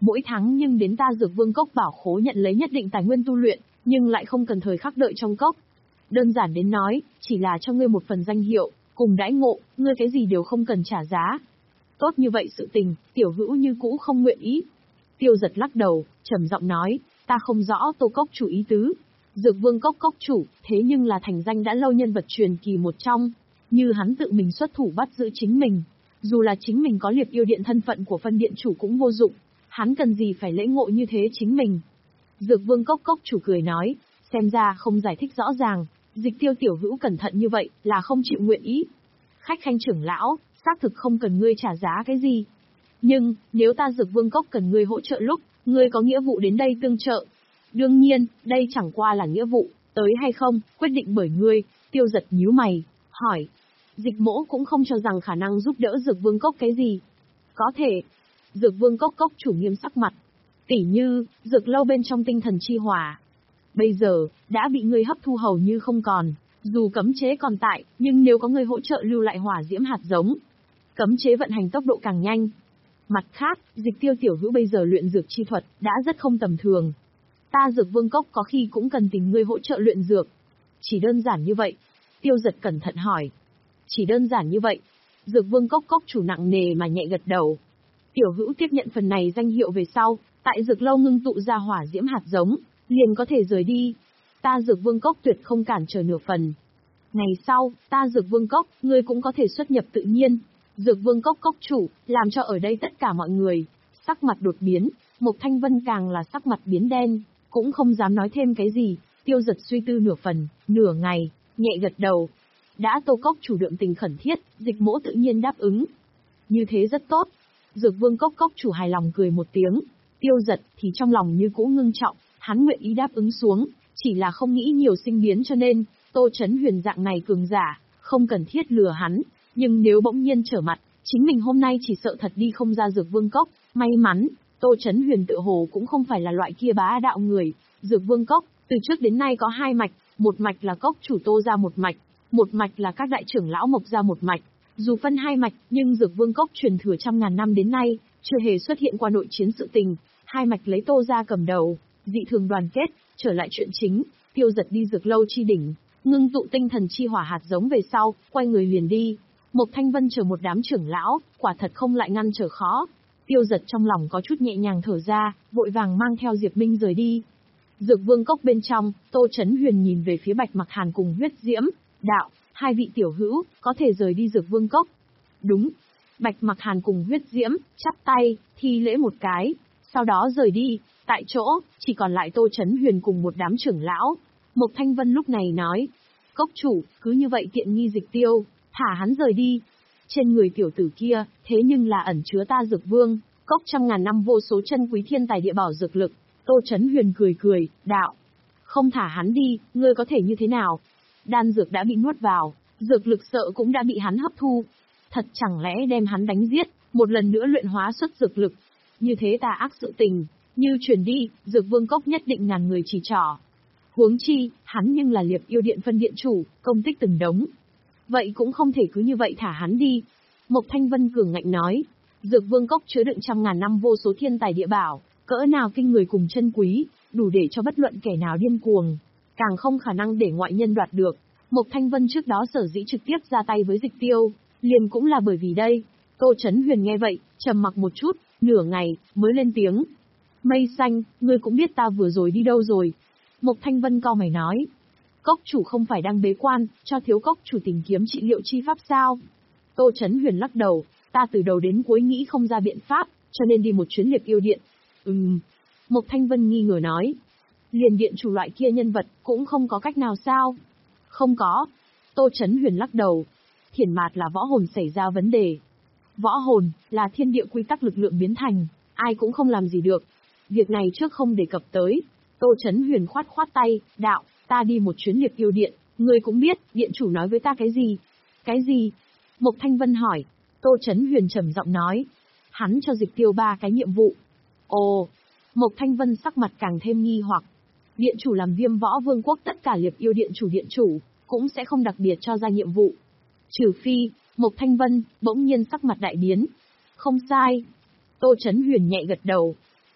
Mỗi tháng nhưng đến ta Dược Vương Cốc bảo khố nhận lấy nhất định tài nguyên tu luyện, nhưng lại không cần thời khắc đợi trong cốc. Đơn giản đến nói, chỉ là cho ngươi một phần danh hiệu, cùng đãi ngộ, ngươi cái gì đều không cần trả giá. Tốt như vậy sự tình, tiểu hữu như cũ không nguyện ý. Tiêu Giật lắc đầu, trầm giọng nói, ta không rõ Tô Cốc chủ ý tứ. Dược Vương Cốc cốc chủ, thế nhưng là thành danh đã lâu nhân vật truyền kỳ một trong. Như hắn tự mình xuất thủ bắt giữ chính mình. Dù là chính mình có Liệp Yêu Điện thân phận của phân điện chủ cũng vô dụng. Hắn cần gì phải lễ ngộ như thế chính mình. Dược Vương Cốc cốc chủ cười nói, xem ra không giải thích rõ ràng. Dịch Tiêu tiểu hữu cẩn thận như vậy là không chịu nguyện ý. Khách khanh trưởng lão, xác thực không cần ngươi trả giá cái gì. Nhưng, nếu ta Dược Vương Cốc cần ngươi hỗ trợ lúc, ngươi có nghĩa vụ đến đây tương trợ. Đương nhiên, đây chẳng qua là nghĩa vụ, tới hay không, quyết định bởi ngươi. Tiêu Giật nhíu mày, hỏi. Dịch Mỗ cũng không cho rằng khả năng giúp đỡ Dược Vương Cốc cái gì. Có thể. Dược Vương Cốc cốc chủ nghiêm sắc mặt. Tỉ như, dược lâu bên trong tinh thần chi hỏa. Bây giờ, đã bị ngươi hấp thu hầu như không còn. Dù cấm chế còn tại, nhưng nếu có người hỗ trợ lưu lại hỏa diễm hạt giống, cấm chế vận hành tốc độ càng nhanh. Mặt khác, Dịch Tiêu tiểu hữu bây giờ luyện dược chi thuật đã rất không tầm thường. Ta Dược Vương Cốc có khi cũng cần tìm ngươi hỗ trợ luyện dược. Chỉ đơn giản như vậy. Tiêu Giật cẩn thận hỏi. Chỉ đơn giản như vậy. Dược Vương Cốc cốc chủ nặng nề mà nhẹ gật đầu. Tiểu hữu tiếp nhận phần này danh hiệu về sau, tại dược lâu ngưng tụ ra hỏa diễm hạt giống, liền có thể rời đi. Ta Dược Vương Cốc tuyệt không cản trở nửa phần. Ngày sau, ta Dược Vương Cốc, ngươi cũng có thể xuất nhập tự nhiên. Dược Vương Cốc cốc chủ, làm cho ở đây tất cả mọi người, sắc mặt đột biến, Mộc Thanh Vân càng là sắc mặt biến đen, cũng không dám nói thêm cái gì. Tiêu Giật suy tư nửa phần, nửa ngày, nhẹ gật đầu. Đã Tô Cốc chủ đượm tình khẩn thiết, Dịch Mỗ tự nhiên đáp ứng. Như thế rất tốt. Dược Vương Cốc cốc chủ hài lòng cười một tiếng. Tiêu Giật thì trong lòng như cũ ngưng trọng, hắn nguyện ý đáp ứng xuống, chỉ là không nghĩ nhiều sinh biến cho nên, Tô Chấn Huyền dạng này cường giả, không cần thiết lừa hắn, nhưng nếu bỗng nhiên trở mặt, chính mình hôm nay chỉ sợ thật đi không ra Dược Vương Cốc. May mắn, Tô Chấn Huyền tự hồ cũng không phải là loại kia bá đạo người. Dược Vương Cốc, từ trước đến nay có hai mạch, một mạch là cốc chủ Tô ra một mạch, một mạch là các đại trưởng lão Mộc ra một mạch. Dù phân hai mạch, nhưng Dược Vương Cốc truyền thừa trăm ngàn năm đến nay, chưa hề xuất hiện qua nội chiến sự tình. Hai mạch lấy Tô ra cầm đầu, dị thường đoàn kết. Trở lại chuyện chính, Tiêu Giật đi dược lâu chi đỉnh, ngưng tụ tinh thần chi hỏa hạt giống về sau, quay người liền đi. Mộc Thanh Vân chờ một đám trưởng lão, quả thật không lại ngăn trở khó. Tiêu Giật trong lòng có chút nhẹ nhàng thở ra, vội vàng mang theo Diệp Minh rời đi. Dược Vương Cốc bên trong, Tô Chấn Huyền nhìn về phía Bạch Mặc Hàn cùng Huyết Diễm, đạo, hai vị tiểu hữu, có thể rời đi Dược Vương Cốc. Đúng. Bạch Mặc Hàn cùng Huyết Diễm, chắp tay, thi lễ một cái, sau đó rời đi. Tại chỗ, chỉ còn lại Tô Chấn Huyền cùng một đám trưởng lão. Mộc Thanh Vân lúc này nói, cốc chủ, cứ như vậy tiện nghi Dịch Tiêu, thả hắn rời đi. Trên người tiểu tử kia, thế nhưng là ẩn chứa ta Dược Vương Cốc trăm ngàn năm vô số chân quý thiên tài địa bảo dược lực. Tô Chấn Huyền cười cười, đạo, không thả hắn đi, ngươi có thể như thế nào? Đan dược đã bị nuốt vào, dược lực sợ cũng đã bị hắn hấp thu. Thật chẳng lẽ đem hắn đánh giết, một lần nữa luyện hóa xuất dược lực? Như thế tà ác sự tình, như truyền đi, Dược Vương Cốc nhất định ngàn người chỉ trỏ. Huống chi, hắn nhưng là Liệp Yêu Điện phân điện chủ, công tích từng đống. Vậy cũng không thể cứ như vậy thả hắn đi. Mộc Thanh Vân cường ngạnh nói, Dược Vương Cốc chứa đựng trăm ngàn năm vô số thiên tài địa bảo, cỡ nào kinh người cùng chân quý, đủ để cho bất luận kẻ nào điên cuồng, càng không khả năng để ngoại nhân đoạt được. Mộc Thanh Vân trước đó sở dĩ trực tiếp ra tay với Dịch Tiêu, liền cũng là bởi vì đây. Tô Chấn Huyền nghe vậy, trầm mặc một chút, nửa ngày, mới lên tiếng. Mây xanh, ngươi cũng biết ta vừa rồi đi đâu rồi. Mộc Thanh Vân cau mày nói. Cốc chủ không phải đang bế quan, cho thiếu cốc chủ tìm kiếm trị liệu chi pháp sao? Tô Chấn Huyền lắc đầu, ta từ đầu đến cuối nghĩ không ra biện pháp, cho nên đi một chuyến Liệp Yêu Điện. Ừm. Mộc Thanh Vân nghi ngờ nói. Liền điện chủ loại kia nhân vật, cũng không có cách nào sao? Không có. Tô Chấn Huyền lắc đầu. Thiển mạt là võ hồn xảy ra vấn đề. Võ hồn, là thiên địa quy tắc lực lượng biến thành, ai cũng không làm gì được. Việc này trước không đề cập tới. Tô Chấn Huyền khoát khoát tay, đạo, ta đi một chuyến Liệp Yêu Điện, ngươi cũng biết, điện chủ nói với ta cái gì? Cái gì? Mộc Thanh Vân hỏi. Tô Chấn Huyền trầm giọng nói. Hắn cho Dịch Tiêu ba cái nhiệm vụ. Ồ. Mộc Thanh Vân sắc mặt càng thêm nghi hoặc. Điện chủ làm Viêm Võ Vương Quốc tất cả Liệp Yêu Điện chủ điện chủ, cũng sẽ không đặc biệt cho ra nhiệm vụ. Trừ phi, Mộc Thanh Vân, bỗng nhiên sắc mặt đại biến. Không sai. Tô Chấn Huyền nhẹ gật đầu.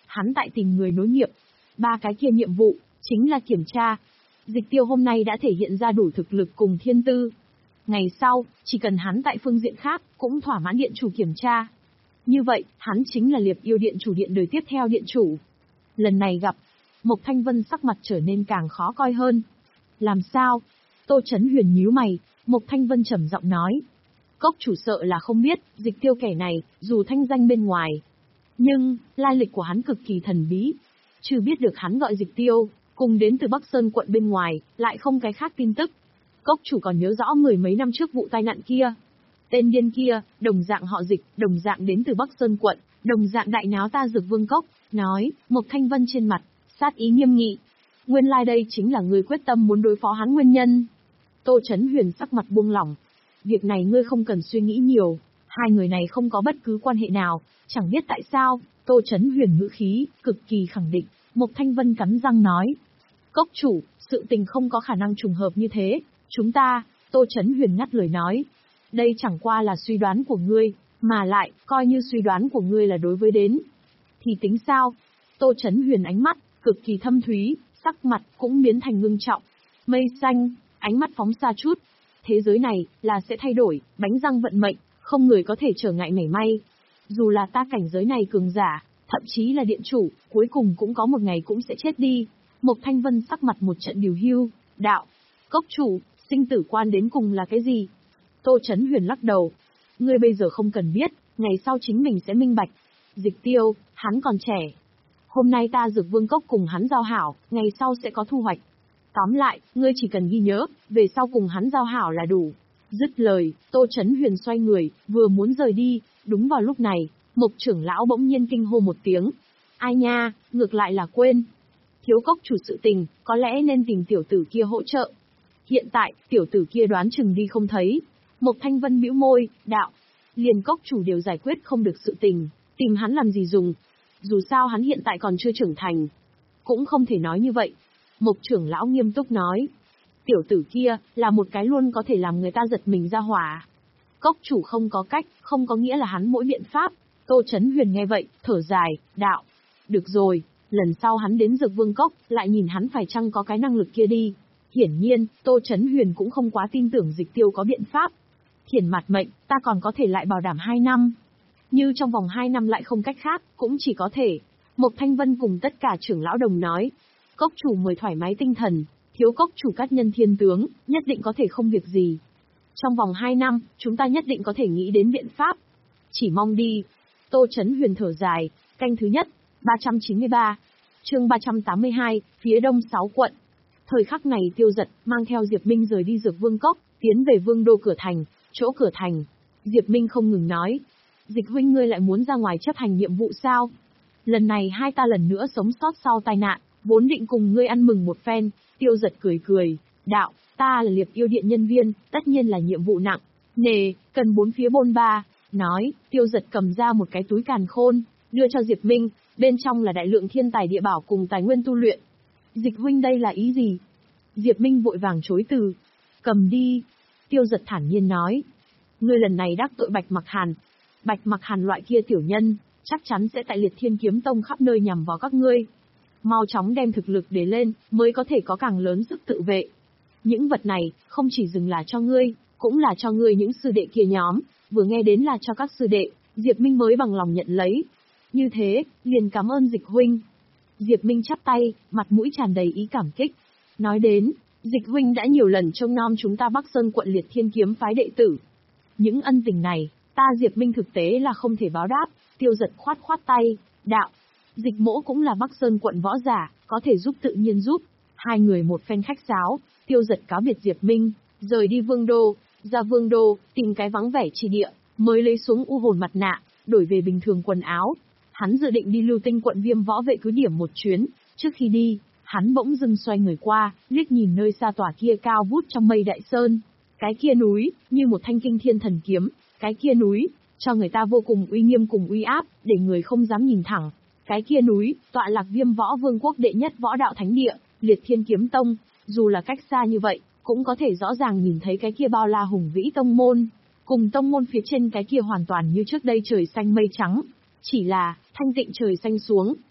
hắn tại tìm người nối nghiệp. Ba cái kia nhiệm vụ, chính là kiểm tra. Dịch Tiêu hôm nay đã thể hiện ra đủ thực lực cùng thiên tư. Ngày sau, chỉ cần hắn tại phương diện khác, cũng thỏa mãn điện chủ kiểm tra. Như vậy, hắn chính là Liệp Yêu Điện chủ điện đời tiếp theo điện chủ. Lần này gặp, Mộc Thanh Vân sắc mặt trở nên càng khó coi hơn. Làm sao? Tô Chấn Huyền nhíu mày, Mộc Thanh Vân trầm giọng nói. Cốc chủ sợ là không biết, Dịch Tiêu kẻ này, dù thanh danh bên ngoài. Nhưng, lai lịch của hắn cực kỳ thần bí. Chưa biết được hắn gọi Dịch Tiêu, cùng đến từ Bắc Sơn quận bên ngoài, lại không cái khác tin tức. Cốc chủ còn nhớ rõ mười mấy năm trước vụ tai nạn kia. Tên điên kia, đồng dạng họ Dịch, đồng dạng đến từ Bắc Sơn quận, đồng dạng đại náo ta Dược Vương Cốc, nói, Mộc Thanh Vân trên mặt, sát ý nghiêm nghị. Nguyên lai like đây chính là người quyết tâm muốn đối phó hắn nguyên nhân. Tô Chấn Huyền sắc mặt buông lỏng. Việc này ngươi không cần suy nghĩ nhiều, hai người này không có bất cứ quan hệ nào, chẳng biết tại sao, Tô Chấn Huyền ngữ khí, cực kỳ khẳng định, Mộc Thanh Vân cắn răng nói. Cốc chủ, sự tình không có khả năng trùng hợp như thế, chúng ta, Tô Chấn Huyền ngắt lời nói. Đây chẳng qua là suy đoán của ngươi, mà lại, coi như suy đoán của ngươi là đối với đến. Thì tính sao? Tô Chấn Huyền ánh mắt, cực kỳ thâm thúy, sắc mặt cũng biến thành ngưng trọng. Mây xanh, ánh mắt phóng xa chút. Thế giới này, là sẽ thay đổi, bánh răng vận mệnh, không người có thể trở ngại mảy may. Dù là ta cảnh giới này cường giả, thậm chí là điện chủ, cuối cùng cũng có một ngày cũng sẽ chết đi. Mộc Thanh Vân sắc mặt một trận điều hưu, đạo. Cốc chủ, sinh tử quan đến cùng là cái gì? Tô Chấn Huyền lắc đầu. Ngươi bây giờ không cần biết, ngày sau chính mình sẽ minh bạch. Dịch Tiêu, hắn còn trẻ. Hôm nay ta Dược Vương Cốc cùng hắn giao hảo, ngày sau sẽ có thu hoạch. Tóm lại, ngươi chỉ cần ghi nhớ, về sau cùng hắn giao hảo là đủ. Dứt lời, Tô Chấn Huyền xoay người, vừa muốn rời đi, đúng vào lúc này, Mộc trưởng lão bỗng nhiên kinh hô một tiếng. Ai nha, ngược lại là quên. Thiếu cốc chủ sự tình, có lẽ nên tìm tiểu tử kia hỗ trợ. Hiện tại, tiểu tử kia đoán chừng đi không thấy. Mộc Thanh Vân bĩu môi, đạo. Liền cốc chủ đều giải quyết không được sự tình, tìm hắn làm gì dùng. Dù sao hắn hiện tại còn chưa trưởng thành. Cũng không thể nói như vậy. Mộc trưởng lão nghiêm túc nói. Tiểu tử kia, là một cái luôn có thể làm người ta giật mình ra hỏa. Cốc chủ không có cách, không có nghĩa là hắn mỗi biện pháp. Tô Chấn Huyền nghe vậy, thở dài, đạo. Được rồi, lần sau hắn đến Dược Vương Cốc, lại nhìn hắn phải chăng có cái năng lực kia đi. Hiển nhiên, Tô Chấn Huyền cũng không quá tin tưởng Dịch Tiêu có biện pháp. Thiển mặt mệnh, ta còn có thể lại bảo đảm hai năm. Như trong vòng hai năm lại không cách khác, cũng chỉ có thể. Mộc Thanh Vân cùng tất cả trưởng lão đồng nói. Cốc chủ mời thoải mái tinh thần, thiếu cốc chủ cát nhân thiên tướng, nhất định có thể không việc gì. Trong vòng hai năm, chúng ta nhất định có thể nghĩ đến biện pháp. Chỉ mong đi. Tô Chấn Huyền thở dài, canh thứ nhất, ba trăm chín mươi ba. Chương ba trăm tám mươi hai, phía đông sáu quận. Thời khắc này Tiêu Dật mang theo Diệp Minh rời đi Dược Vương Cốc, tiến về Vương đô cửa thành, chỗ cửa thành. Diệp Minh không ngừng nói, Dịch huynh ngươi lại muốn ra ngoài chấp hành nhiệm vụ sao? Lần này hai ta lần nữa sống sót sau tai nạn, vốn định cùng ngươi ăn mừng một phen. Tiêu Dật cười cười, đạo, ta là Liệp Yêu Điện nhân viên, tất nhiên là nhiệm vụ nặng nề, cần bốn phía bôn ba. Nói, Tiêu Dật cầm ra một cái túi càn khôn, đưa cho Diệp Minh, bên trong là đại lượng thiên tài địa bảo cùng tài nguyên tu luyện. Dịch huynh đây là ý gì? Diệp Minh vội vàng chối từ. Cầm đi. Tiêu Dật thản nhiên nói. Ngươi lần này đắc tội Bạch Mặc Hàn. Bạch Mặc Hàn loại kia tiểu nhân, chắc chắn sẽ tại Liệt Thiên Kiếm Tông khắp nơi nhằm vào các ngươi. Mau chóng đem thực lực để lên, mới có thể có càng lớn sức tự vệ. Những vật này, không chỉ dừng là cho ngươi, cũng là cho ngươi những sư đệ kia nhóm, vừa nghe đến là cho các sư đệ, Diệp Minh mới bằng lòng nhận lấy. Như thế, liền cảm ơn Dịch huynh. Diệp Minh chắp tay, mặt mũi tràn đầy ý cảm kích. Nói đến, Dịch huynh đã nhiều lần trông nom chúng ta Bắc Sơn quận Liệt Thiên Kiếm phái đệ tử. Những ân tình này, ta Diệp Minh thực tế là không thể báo đáp. Tiêu Dật khoát khoát tay, đạo. Dịch mỗ cũng là Bắc Sơn quận võ giả, có thể giúp tự nhiên giúp. Hai người một phen khách sáo, Tiêu Dật cáo biệt Diệp Minh, rời đi Vương đô, ra Vương đô, tìm cái vắng vẻ chi địa, mới lấy xuống u hồn mặt nạ, đổi về bình thường quần áo. Hắn dự định đi Lưu Tinh quận Viêm võ vệ cứ điểm một chuyến, trước khi đi, hắn bỗng dưng xoay người qua, liếc nhìn nơi xa tỏa kia cao vút trong mây đại sơn. Cái kia núi, như một thanh kinh thiên thần kiếm, cái kia núi, cho người ta vô cùng uy nghiêm cùng uy áp, để người không dám nhìn thẳng. Cái kia núi, tọa lạc Viêm võ vương quốc đệ nhất võ đạo thánh địa, Liệt Thiên Kiếm Tông, dù là cách xa như vậy, cũng có thể rõ ràng nhìn thấy cái kia bao la hùng vĩ tông môn, cùng tông môn phía trên cái kia hoàn toàn như trước đây trời xanh mây trắng. Chỉ là, thanh tịnh trời xanh xuống,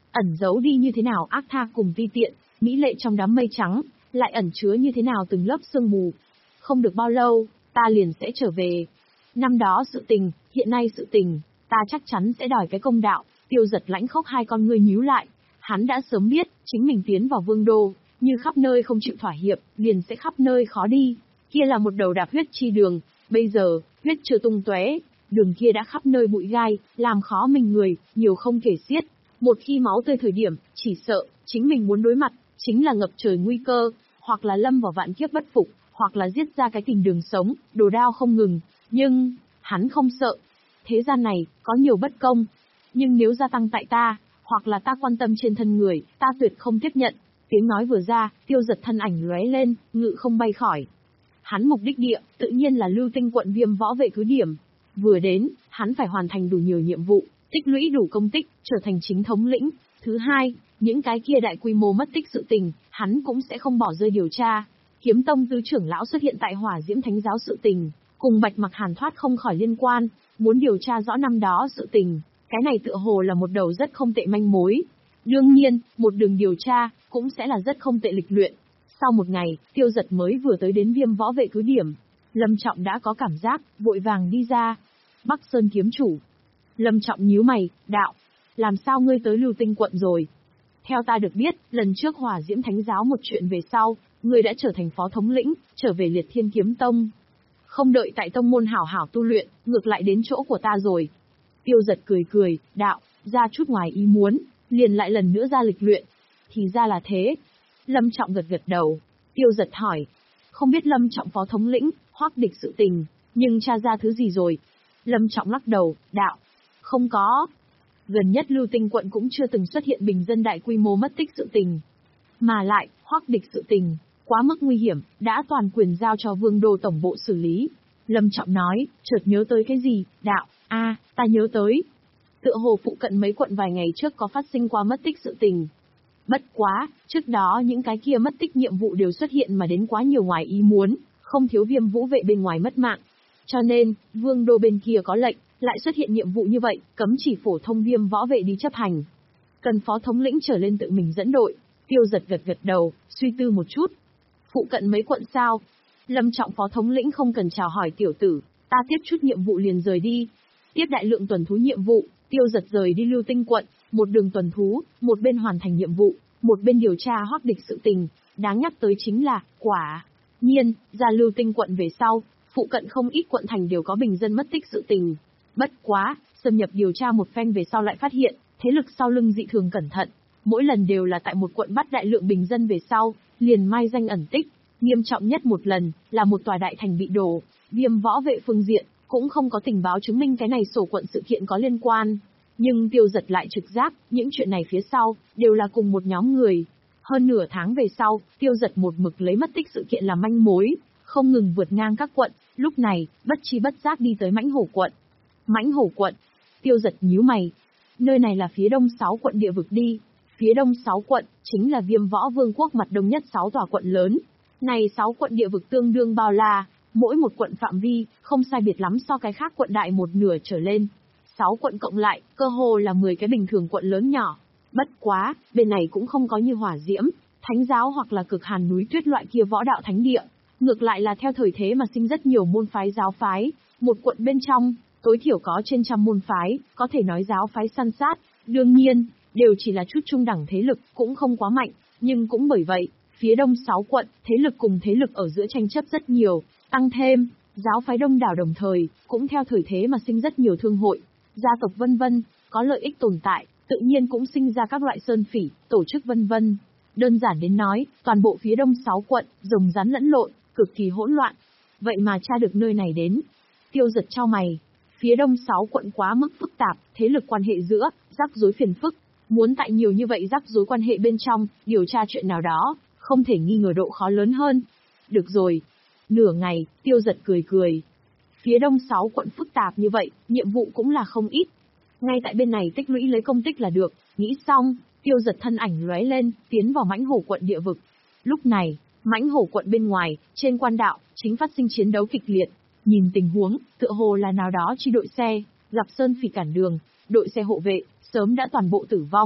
ẩn giấu đi như thế nào ác tha cùng ti tiện, mỹ lệ trong đám mây trắng, lại ẩn chứa như thế nào từng lớp sương mù. Không được bao lâu, ta liền sẽ trở về. Năm đó sự tình, hiện nay sự tình, ta chắc chắn sẽ đòi cái công đạo. Tiêu Giật lãnh khốc hai con ngươi nhíu lại, hắn đã sớm biết, chính mình tiến vào vương đô, như khắp nơi không chịu thỏa hiệp, liền sẽ khắp nơi khó đi. Kia là một đầu đạp huyết chi đường, bây giờ, huyết chưa tung tóe, đường kia đã khắp nơi bụi gai, làm khó mình người, nhiều không kể xiết. Một khi máu tươi thời điểm, chỉ sợ, chính mình muốn đối mặt, chính là ngập trời nguy cơ, hoặc là lâm vào vạn kiếp bất phục, hoặc là giết ra cái tìm đường sống, đồ đao không ngừng. Nhưng, hắn không sợ. Thế gian này, có nhiều bất công. Nhưng nếu gia tăng tại ta, hoặc là ta quan tâm trên thân người, ta tuyệt không tiếp nhận. Tiếng nói vừa ra, Tiêu Giật thân ảnh lóe lên, ngự không bay khỏi. Hắn mục đích địa, tự nhiên là Lưu Tinh quận Viêm Võ Vệ cứ điểm. Vừa đến, hắn phải hoàn thành đủ nhiều nhiệm vụ, tích lũy đủ công tích, trở thành chính thống lĩnh. Thứ hai, những cái kia đại quy mô mất tích sự tình, hắn cũng sẽ không bỏ rơi điều tra. Kiếm Tông tứ trưởng lão xuất hiện tại Hỏa Diễm Thánh giáo sự tình, cùng Bạch Mặc Hàn thoát không khỏi liên quan, muốn điều tra rõ năm đó sự tình, cái này tựa hồ là một đầu rất không tệ manh mối. Đương nhiên, một đường điều tra, cũng sẽ là rất không tệ lịch luyện. Sau một ngày, Tiêu Giật mới vừa tới đến Viêm Võ Vệ cứ điểm. Lâm Trọng đã có cảm giác, vội vàng đi ra. Bắc Sơn kiếm chủ. Lâm Trọng nhíu mày, đạo. Làm sao ngươi tới Lưu Tinh quận rồi? Theo ta được biết, lần trước Hỏa Diễm Thánh giáo một chuyện về sau, ngươi đã trở thành phó thống lĩnh, trở về Liệt Thiên Kiếm Tông. Không đợi tại tông môn hảo hảo tu luyện, ngược lại đến chỗ của ta rồi. Tiêu Giật cười cười, đạo, ra chút ngoài ý muốn, liền lại lần nữa ra lịch luyện. Thì ra là thế. Lâm Trọng gật gật đầu. Tiêu Giật hỏi. Không biết Lâm Trọng phó thống lĩnh, Hoắc Địch sự tình, nhưng tra ra thứ gì rồi? Lâm Trọng lắc đầu, đạo. Không có. Gần nhất Lưu Tinh quận cũng chưa từng xuất hiện bình dân đại quy mô mất tích sự tình. Mà lại, Hoắc Địch sự tình, quá mức nguy hiểm, đã toàn quyền giao cho Vương đô tổng bộ xử lý. Lâm Trọng nói, chợt nhớ tới cái gì, đạo, a, à, ta nhớ tới. Tựa hồ phụ cận mấy quận vài ngày trước có phát sinh qua mất tích sự tình. Bất quá, trước đó những cái kia mất tích nhiệm vụ đều xuất hiện mà đến quá nhiều ngoài ý muốn, không thiếu Viêm Vũ Vệ bên ngoài mất mạng. Cho nên, Vương đô bên kia có lệnh, lại xuất hiện nhiệm vụ như vậy, cấm chỉ phổ thông Viêm Võ Vệ đi chấp hành. Cần phó thống lĩnh trở lên tự mình dẫn đội. Tiêu Giật gật gật đầu, suy tư một chút. Phụ cận mấy quận sao? Lâm Trọng phó thống lĩnh không cần chào hỏi tiểu tử, ta tiếp chút nhiệm vụ liền rời đi. Tiếp đại lượng tuần thú nhiệm vụ, Tiêu Giật rời đi Lưu Tinh quận, một đường tuần thú, một bên hoàn thành nhiệm vụ, một bên điều tra Hoắc Địch sự tình. Đáng nhắc tới chính là, quả nhiên, ra Lưu Tinh quận về sau, phụ cận không ít quận thành đều có bình dân mất tích sự tình. Bất quá, xâm nhập điều tra một phen về sau lại phát hiện, thế lực sau lưng dị thường cẩn thận. Mỗi lần đều là tại một quận bắt đại lượng bình dân về sau, liền mai danh ẩn tích. Nghiêm trọng nhất một lần, là một tòa đại thành bị đổ. Viêm Võ Vệ phương diện, cũng không có tình báo chứng minh cái này sổ quận sự kiện có liên quan. Nhưng Tiêu Giật lại trực giác, những chuyện này phía sau, đều là cùng một nhóm người. Hơn nửa tháng về sau, Tiêu Giật một mực lấy mất tích sự kiện làm manh mối, không ngừng vượt ngang các quận, lúc này, bất chi bất giác đi tới Mãnh Hổ quận. Mãnh Hổ quận, Tiêu Giật nhíu mày. Nơi này là phía đông sáu quận địa vực đi. Phía đông sáu quận, chính là Viêm Võ Vương quốc mặt đông nhất sáu tòa quận lớn. Này sáu quận địa vực tương đương bao la, mỗi một quận phạm vi, không sai biệt lắm so cái khác quận đại một nửa trở lên. Sáu quận cộng lại, cơ hồ là mười cái bình thường quận lớn nhỏ. Bất quá, bên này cũng không có như Hỏa Diễm, Thánh giáo hoặc là Cực Hàn núi tuyết loại kia võ đạo thánh địa. Ngược lại là theo thời thế mà sinh rất nhiều môn phái giáo phái. Một quận bên trong, tối thiểu có trên trăm môn phái, có thể nói giáo phái săn sát. Đương nhiên, đều chỉ là chút trung đẳng thế lực, cũng không quá mạnh. Nhưng cũng bởi vậy, phía đông sáu quận, thế lực cùng thế lực ở giữa tranh chấp rất nhiều. Tăng thêm, giáo phái đông đảo đồng thời, cũng theo thời thế mà sinh rất nhiều thương hội, gia tộc vân vân, có lợi ích tồn tại, tự nhiên cũng sinh ra các loại sơn phỉ, tổ chức vân vân. Đơn giản đến nói, toàn bộ phía đông sáu quận, rồng rắn lẫn lộn, cực kỳ hỗn loạn. Vậy mà tra được nơi này đến. Tiêu Giật chau mày. Phía đông sáu quận quá mức phức tạp, thế lực quan hệ giữa, rắc rối phiền phức. Muốn tại nhiều như vậy rắc rối quan hệ bên trong, điều tra chuyện nào đó, không thể nghi ngờ độ khó lớn hơn. Được rồi. Nửa ngày, Tiêu Giật cười cười. Phía đông sáu quận phức tạp như vậy, nhiệm vụ cũng là không ít. Ngay tại bên này tích lũy lấy công tích là được, nghĩ xong, Tiêu Giật thân ảnh lóe lên, tiến vào Mãnh Hổ quận địa vực. Lúc này, Mãnh Hổ quận bên ngoài, trên quan đạo, chính phát sinh chiến đấu kịch liệt. Nhìn tình huống, tựa hồ là nào đó chi đội xe, gặp sơn phỉ cản đường, đội xe hộ vệ, sớm đã toàn bộ tử vong.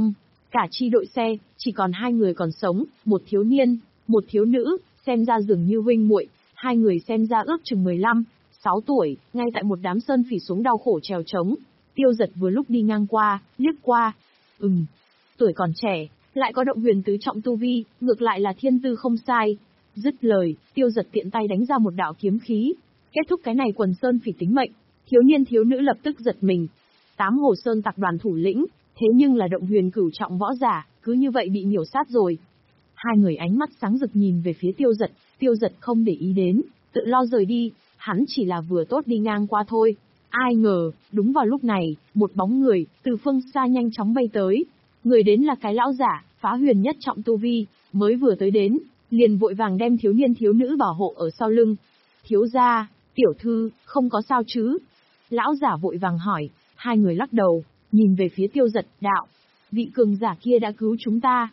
Cả chi đội xe, chỉ còn hai người còn sống, một thiếu niên, một thiếu nữ, xem ra dường như huynh muội, hai người xem ra ước chừng mười lăm, sáu tuổi, ngay tại một đám sơn phỉ xuống đau khổ trèo trống. Tiêu Dật vừa lúc đi ngang qua, liếc qua. Ừm, tuổi còn trẻ, lại có động huyền tứ trọng tu vi, ngược lại là thiên tư không sai. Dứt lời, Tiêu Dật tiện tay đánh ra một đạo kiếm khí, kết thúc cái này quần sơn phỉ tính mệnh. Thiếu niên thiếu nữ lập tức giật mình. Tám Hồ Sơn tặc đoàn thủ lĩnh, thế nhưng là động huyền cửu trọng võ giả, cứ như vậy bị miểu sát rồi. Hai người ánh mắt sáng rực nhìn về phía Tiêu Dật, Tiêu Dật không để ý đến, tự lo rời đi, hắn chỉ là vừa tốt đi ngang qua thôi. Ai ngờ, đúng vào lúc này, một bóng người, từ phương xa nhanh chóng bay tới. Người đến là cái lão giả, phá huyền nhất trọng tu vi, mới vừa tới đến, liền vội vàng đem thiếu niên thiếu nữ bảo hộ ở sau lưng. Thiếu gia, tiểu thư, không có sao chứ? Lão giả vội vàng hỏi, hai người lắc đầu, nhìn về phía Tiêu Dật, đạo. Vị cường giả kia đã cứu chúng ta.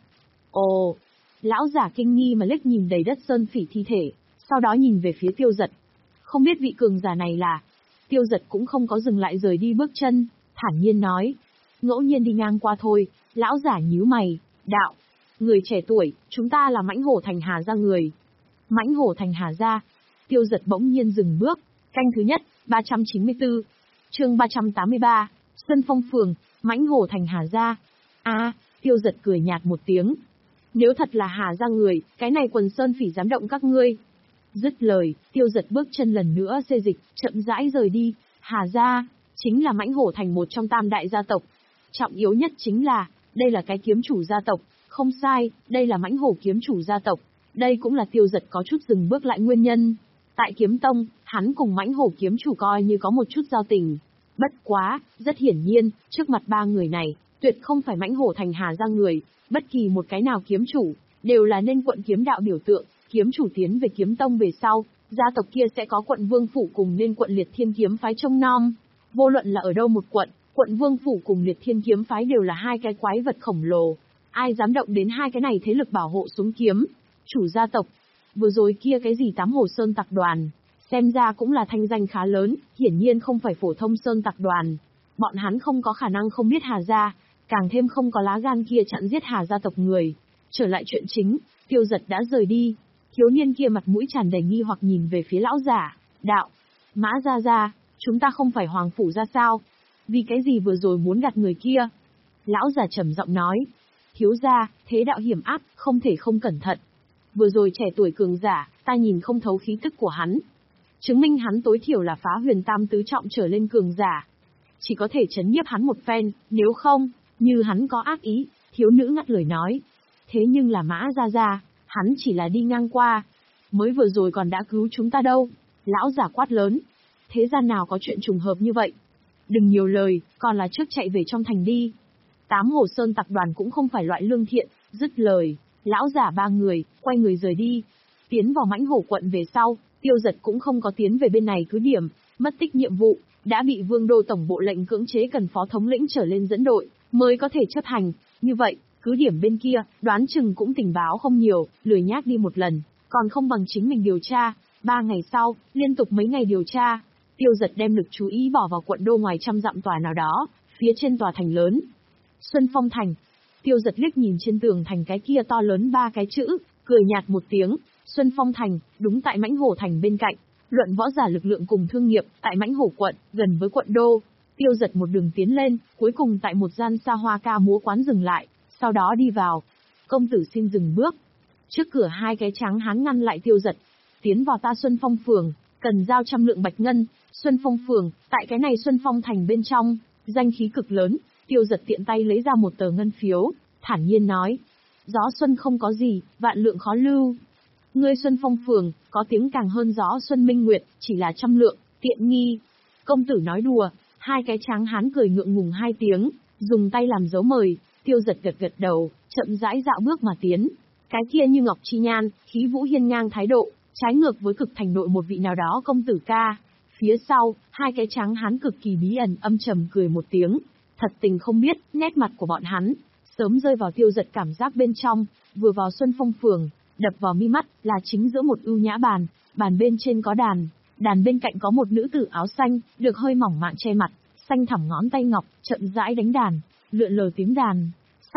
Ồ, lão giả kinh nghi mà liếc nhìn đầy đất sơn phỉ thi thể, sau đó nhìn về phía Tiêu Dật. Không biết vị cường giả này là... Tiêu Dật cũng không có dừng lại rời đi bước chân, thản nhiên nói. Ngẫu nhiên đi ngang qua thôi, lão giả nhíu mày, đạo. Người trẻ tuổi, chúng ta là Mãnh Hổ Thành Hà Gia người. Mãnh Hổ Thành Hà Gia. Tiêu Dật bỗng nhiên dừng bước, canh thứ nhất, ba trăm chín mươi tư. Chương ba trăm tám mươi ba, Xuân Phong Phường, Mãnh Hổ Thành Hà Gia. A, à, Tiêu Dật cười nhạt một tiếng. Nếu thật là Hà Gia người, cái này quần sơn phỉ dám động các ngươi. Dứt lời, Tiêu Dật bước chân lần nữa xê dịch, chậm rãi rời đi. Hà Gia, chính là Mãnh Hổ Thành một trong tam đại gia tộc. Trọng yếu nhất chính là, đây là cái kiếm chủ gia tộc. Không sai, đây là Mãnh Hổ kiếm chủ gia tộc. Đây cũng là Tiêu Dật có chút dừng bước lại nguyên nhân. Tại Kiếm Tông, hắn cùng Mãnh Hổ kiếm chủ coi như có một chút giao tình. Bất quá, rất hiển nhiên, trước mặt ba người này, tuyệt không phải Mãnh Hổ Thành Hà Gia người, bất kỳ một cái nào kiếm chủ, đều là nên quận kiếm đạo biểu tượng. Kiếm chủ tiến về Kiếm Tông về sau, gia tộc kia sẽ có quận Vương Phủ cùng nên quận Liệt Thiên Kiếm Phái trông nom. Vô luận là ở đâu một quận, quận Vương Phủ cùng Liệt Thiên Kiếm Phái đều là hai cái quái vật khổng lồ. Ai dám động đến hai cái này thế lực bảo hộ xuống kiếm. Chủ gia tộc, vừa rồi kia cái gì Tám Hồ Sơn tặc đoàn, xem ra cũng là thanh danh khá lớn, hiển nhiên không phải phổ thông Sơn tặc đoàn. Bọn hắn không có khả năng không biết Hà Gia, càng thêm không có lá gan kia chặn giết Hà gia tộc người. Trở lại chuyện chính, Tiêu Dật đã rời đi. Thiếu niên kia mặt mũi tràn đầy nghi hoặc nhìn về phía lão giả, đạo. Mã Gia Gia, chúng ta không phải Hoàng Phủ ra sao? Vì cái gì vừa rồi muốn gạt người kia? Lão giả trầm giọng nói. Thiếu gia, thế đạo hiểm áp, không thể không cẩn thận. Vừa rồi trẻ tuổi cường giả, ta nhìn không thấu khí tức của hắn. Chứng minh hắn tối thiểu là phá huyền tam tứ trọng trở lên cường giả. Chỉ có thể chấn nhiếp hắn một phen, nếu không, như hắn có ác ý, thiếu nữ ngắt lời nói. Thế nhưng là Mã Gia Gia, hắn chỉ là đi ngang qua. Mới vừa rồi còn đã cứu chúng ta đâu. Lão giả quát lớn. Thế gian nào có chuyện trùng hợp như vậy? Đừng nhiều lời, còn là trước chạy về trong thành đi. Tám Hồ Sơn tặc đoàn cũng không phải loại lương thiện. Dứt lời, lão giả ba người, quay người rời đi. Tiến vào Mãnh Hổ quận về sau, Tiêu Dật cũng không có tiến về bên này cứ điểm, mất tích nhiệm vụ, đã bị Vương Đô Tổng bộ lệnh cưỡng chế cần phó thống lĩnh trở lên dẫn đội, mới có thể chấp hành. Như vậy, cứ điểm bên kia, đoán chừng cũng tình báo không nhiều, lười nhác đi một lần, còn không bằng chính mình điều tra. Ba ngày sau, liên tục mấy ngày điều tra, Tiêu Dật đem lực chú ý bỏ vào quận đô ngoài trăm dặm tòa nào đó, phía trên tòa thành lớn. Xuân Phong Thành. Tiêu Dật liếc nhìn trên tường thành cái kia to lớn ba cái chữ, cười nhạt một tiếng. Xuân Phong Thành, đúng tại Mãnh Hổ Thành bên cạnh. Luận võ giả lực lượng cùng thương nghiệp, tại Mãnh Hổ quận, gần với quận đô. Tiêu Dật một đường tiến lên, cuối cùng tại một gian xa hoa ca múa quán dừng lại, sau đó đi vào. Công tử xin dừng bước. Trước cửa hai cái tráng hán ngăn lại Tiêu Dật. Tiến vào ta Xuân Phong Phường, cần giao trăm lượng bạch ngân. Xuân Phong Phường, tại cái này Xuân Phong Thành bên trong, danh khí cực lớn. Tiêu Dật tiện tay lấy ra một tờ ngân phiếu, thản nhiên nói. Gió xuân không có gì, vạn lượng khó lưu. Ngươi Xuân Phong Phường, có tiếng càng hơn gió xuân minh nguyệt, chỉ là trăm lượng, tiện nghi. Công tử nói đùa, hai cái tráng hán cười ngượng ngùng hai tiếng, dùng tay làm dấu mời. Tiêu Dật gật gật đầu, chậm rãi dạo bước mà tiến. Cái kia như ngọc chi nhan, khí vũ hiên ngang thái độ, trái ngược với cực thành nội một vị nào đó công tử ca. Phía sau, hai cái tráng hán cực kỳ bí ẩn âm trầm cười một tiếng. Thật tình không biết, nét mặt của bọn hắn, sớm rơi vào Tiêu Dật cảm giác bên trong, vừa vào Xuân Phong Phường, đập vào mi mắt là chính giữa một ưu nhã bàn, bàn bên trên có đàn, đàn bên cạnh có một nữ tử áo xanh, được hơi mỏng mạn che mặt, xanh thẳm ngón tay ngọc, chậm rãi đánh đàn, lượn lờ tiếng đàn,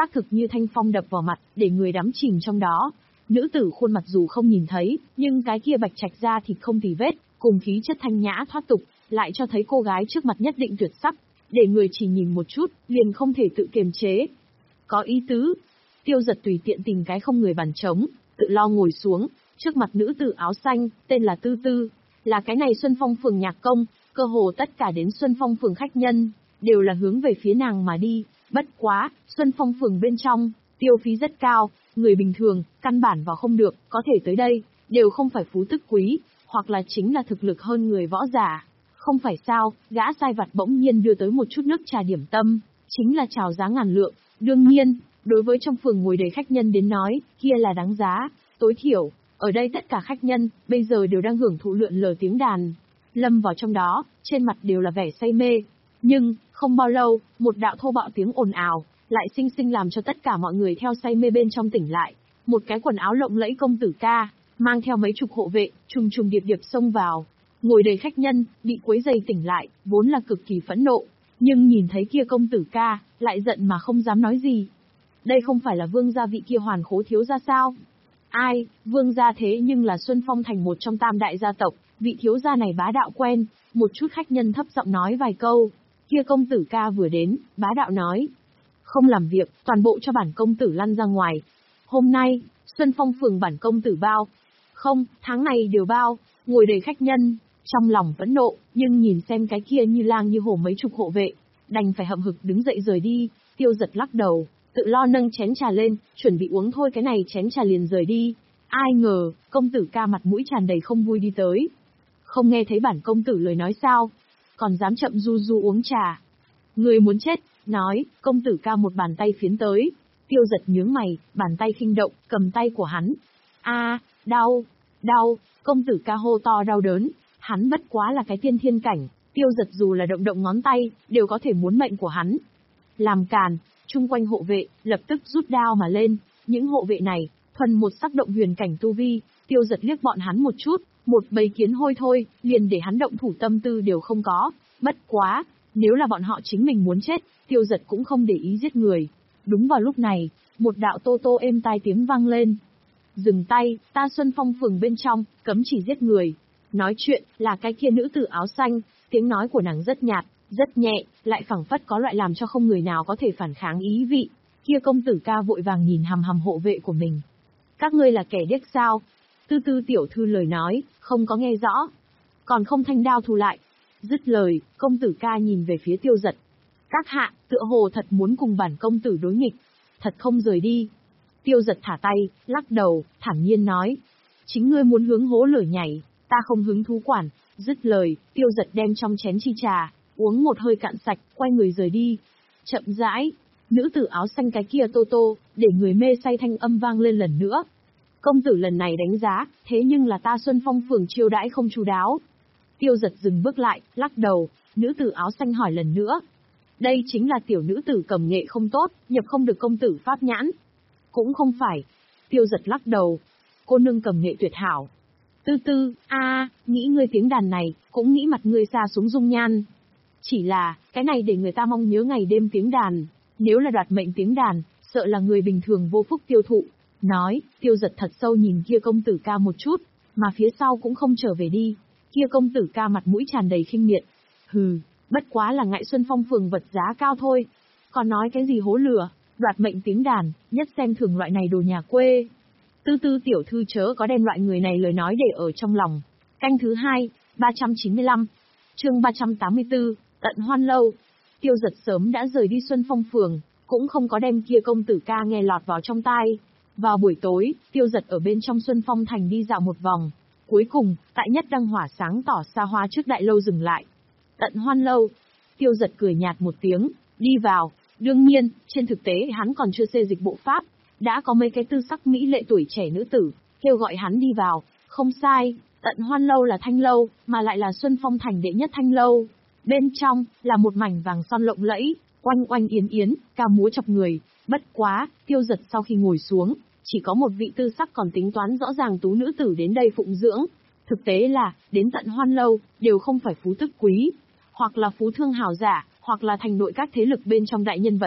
xác thực như thanh phong đập vào mặt, để người đắm chìm trong đó. Nữ tử khuôn mặt dù không nhìn thấy, nhưng cái kia bạch trạch da thịt không tì vết, cùng khí chất thanh nhã thoát tục, lại cho thấy cô gái trước mặt nhất định tuyệt sắc, để người chỉ nhìn một chút, liền không thể tự kiềm chế. Có ý tứ. Tiêu Giật tùy tiện tìm cái không người bàn trống, tự lo ngồi xuống, trước mặt nữ tử áo xanh, tên là Tư Tư, là cái này Xuân Phong phường nhạc công, cơ hồ tất cả đến Xuân Phong phường khách nhân, đều là hướng về phía nàng mà đi, bất quá, Xuân Phong phường bên trong, tiêu phí rất cao, người bình thường, căn bản vào không được, có thể tới đây, đều không phải phú tức quý, hoặc là chính là thực lực hơn người võ giả. Không phải sao, gã sai vặt bỗng nhiên đưa tới một chút nước trà điểm tâm, chính là chào giá ngàn lượng, đương nhiên, đối với trong phường ngồi đầy khách nhân đến nói, kia là đáng giá, tối thiểu, ở đây tất cả khách nhân, bây giờ đều đang hưởng thụ lượn lờ tiếng đàn. Lâm vào trong đó, trên mặt đều là vẻ say mê. Nhưng, không bao lâu, một đạo thô bạo tiếng ồn ào, lại xinh xinh làm cho tất cả mọi người theo say mê bên trong tỉnh lại. Một cái quần áo lộng lẫy công tử ca, mang theo mấy chục hộ vệ, trùng trùng điệp điệp xông vào. Ngồi đầy khách nhân, bị quấy dày tỉnh lại, vốn là cực kỳ phẫn nộ. Nhưng nhìn thấy kia công tử ca, lại giận mà không dám nói gì. Đây không phải là vương gia vị kia hoàn khố thiếu gia sao? Ai, vương gia thế nhưng là Xuân Phong thành một trong tam đại gia tộc, vị thiếu gia này bá đạo quen, một chút khách nhân thấp giọng nói vài câu. Kia công tử ca vừa đến, bá đạo nói. Không làm việc, toàn bộ cho bản công tử lăn ra ngoài. Hôm nay, Xuân Phong phường bản công tử bao. Không, tháng này đều bao, ngồi đầy khách nhân, trong lòng vẫn nộ, nhưng nhìn xem cái kia như lang như hổ mấy chục hộ vệ, đành phải hậm hực đứng dậy rời đi. Tiêu Giật lắc đầu, tự lo nâng chén trà lên, chuẩn bị uống thôi cái này chén trà liền rời đi. Ai ngờ, công tử ca mặt mũi tràn đầy không vui đi tới. Không nghe thấy bản công tử lời nói sao? Còn dám chậm du du uống trà. Người muốn chết, nói, công tử ca một bàn tay phiến tới. Tiêu Giật nhướng mày, bàn tay khinh động, cầm tay của hắn. A, đau, đau, công tử ca hô to đau đớn. Hắn bất quá là cái tiên thiên cảnh, Tiêu Giật dù là động động ngón tay, đều có thể muốn mệnh của hắn. Làm càn, chung quanh hộ vệ, lập tức rút đao mà lên. Những hộ vệ này, thuần một sắc động huyền cảnh tu vi, Tiêu Giật liếc bọn hắn một chút, một bầy kiến hôi thôi, liền để hắn động thủ tâm tư đều không có. Bất quá, nếu là bọn họ chính mình muốn chết, Tiêu Giật cũng không để ý giết người. Đúng vào lúc này, một đạo tô tô êm tai tiếng vang lên. Dừng tay, ta Xuân Phong phường bên trong, cấm chỉ giết người. Nói chuyện, là cái kia nữ tử áo xanh, tiếng nói của nàng rất nhạt, rất nhẹ, lại phảng phất có loại làm cho không người nào có thể phản kháng ý vị. Kia công tử ca vội vàng nhìn hằm hằm hộ vệ của mình. Các ngươi là kẻ điếc sao? Tư Tư tiểu thư lời nói, không có nghe rõ. Còn không thanh đao thu lại. Dứt lời, công tử ca nhìn về phía Tiêu Giật. Các hạ, tựa hồ thật muốn cùng bản công tử đối nghịch. Thật không rời đi. Tiêu Giật thả tay, lắc đầu, thản nhiên nói. Chính ngươi muốn hướng hố lửa nhảy, ta không hứng thú quản. Dứt lời, Tiêu Giật đem trong chén chi trà, uống một hơi cạn sạch, quay người rời đi. Chậm rãi, nữ tử áo xanh cái kia tô tô, để người mê say thanh âm vang lên lần nữa. Công tử lần này đánh giá, thế nhưng là ta Xuân Phong phường chiêu đãi không chu đáo. Tiêu Giật dừng bước lại, lắc đầu, nữ tử áo xanh hỏi lần nữa. Đây chính là tiểu nữ tử cầm nghệ không tốt, nhập không được công tử pháp nhãn. Cũng không phải. Tiêu Giật lắc đầu. Cô nương cầm nghệ tuyệt hảo. Tư Tư, a, nghĩ ngươi tiếng đàn này, cũng nghĩ mặt ngươi xa xuống dung nhan. Chỉ là, cái này để người ta mong nhớ ngày đêm tiếng đàn. Nếu là đoạt mệnh tiếng đàn, sợ là người bình thường vô phúc tiêu thụ. Nói, Tiêu Giật thật sâu nhìn kia công tử ca một chút, mà phía sau cũng không trở về đi. Kia công tử ca mặt mũi tràn đầy khinh miệt. Hừ, bất quá là ngại Xuân Phong phường vật giá cao thôi. Còn nói cái gì hố lửa, đoạt mệnh tiếng đàn, nhất xem thường loại này đồ nhà quê. Tư Tư tiểu thư chớ có đem loại người này lời nói để ở trong lòng. Canh thứ hai, ba trăm chín mươi lăm, chương ba trăm tám mươi tư, tận hoan lâu. Tiêu Giật sớm đã rời đi Xuân Phong phường, cũng không có đem kia công tử ca nghe lọt vào trong tai. Vào buổi tối, Tiêu Giật ở bên trong Xuân Phong thành đi dạo một vòng. Cuối cùng, tại nhất đăng hỏa sáng tỏ xa hoa trước đại lâu dừng lại. Tận hoan lâu. Tiêu Giật cười nhạt một tiếng, đi vào. Đương nhiên, trên thực tế hắn còn chưa xê dịch bộ pháp. Đã có mấy cái tư sắc mỹ lệ tuổi trẻ nữ tử, kêu gọi hắn đi vào. Không sai, tận hoan lâu là thanh lâu, mà lại là Xuân Phong thành đệ nhất thanh lâu. Bên trong, là một mảnh vàng son lộng lẫy, oanh oanh yến yến, ca múa chọc người. Bất quá, Tiêu Giật sau khi ngồi xuống, chỉ có một vị tư sắc còn tính toán rõ ràng tú nữ tử đến đây phụng dưỡng. Thực tế là, đến tận hoan lâu, đều không phải phú tức quý, hoặc là phú thương hào giả, hoặc là thành nội các thế lực bên trong đại nhân vật,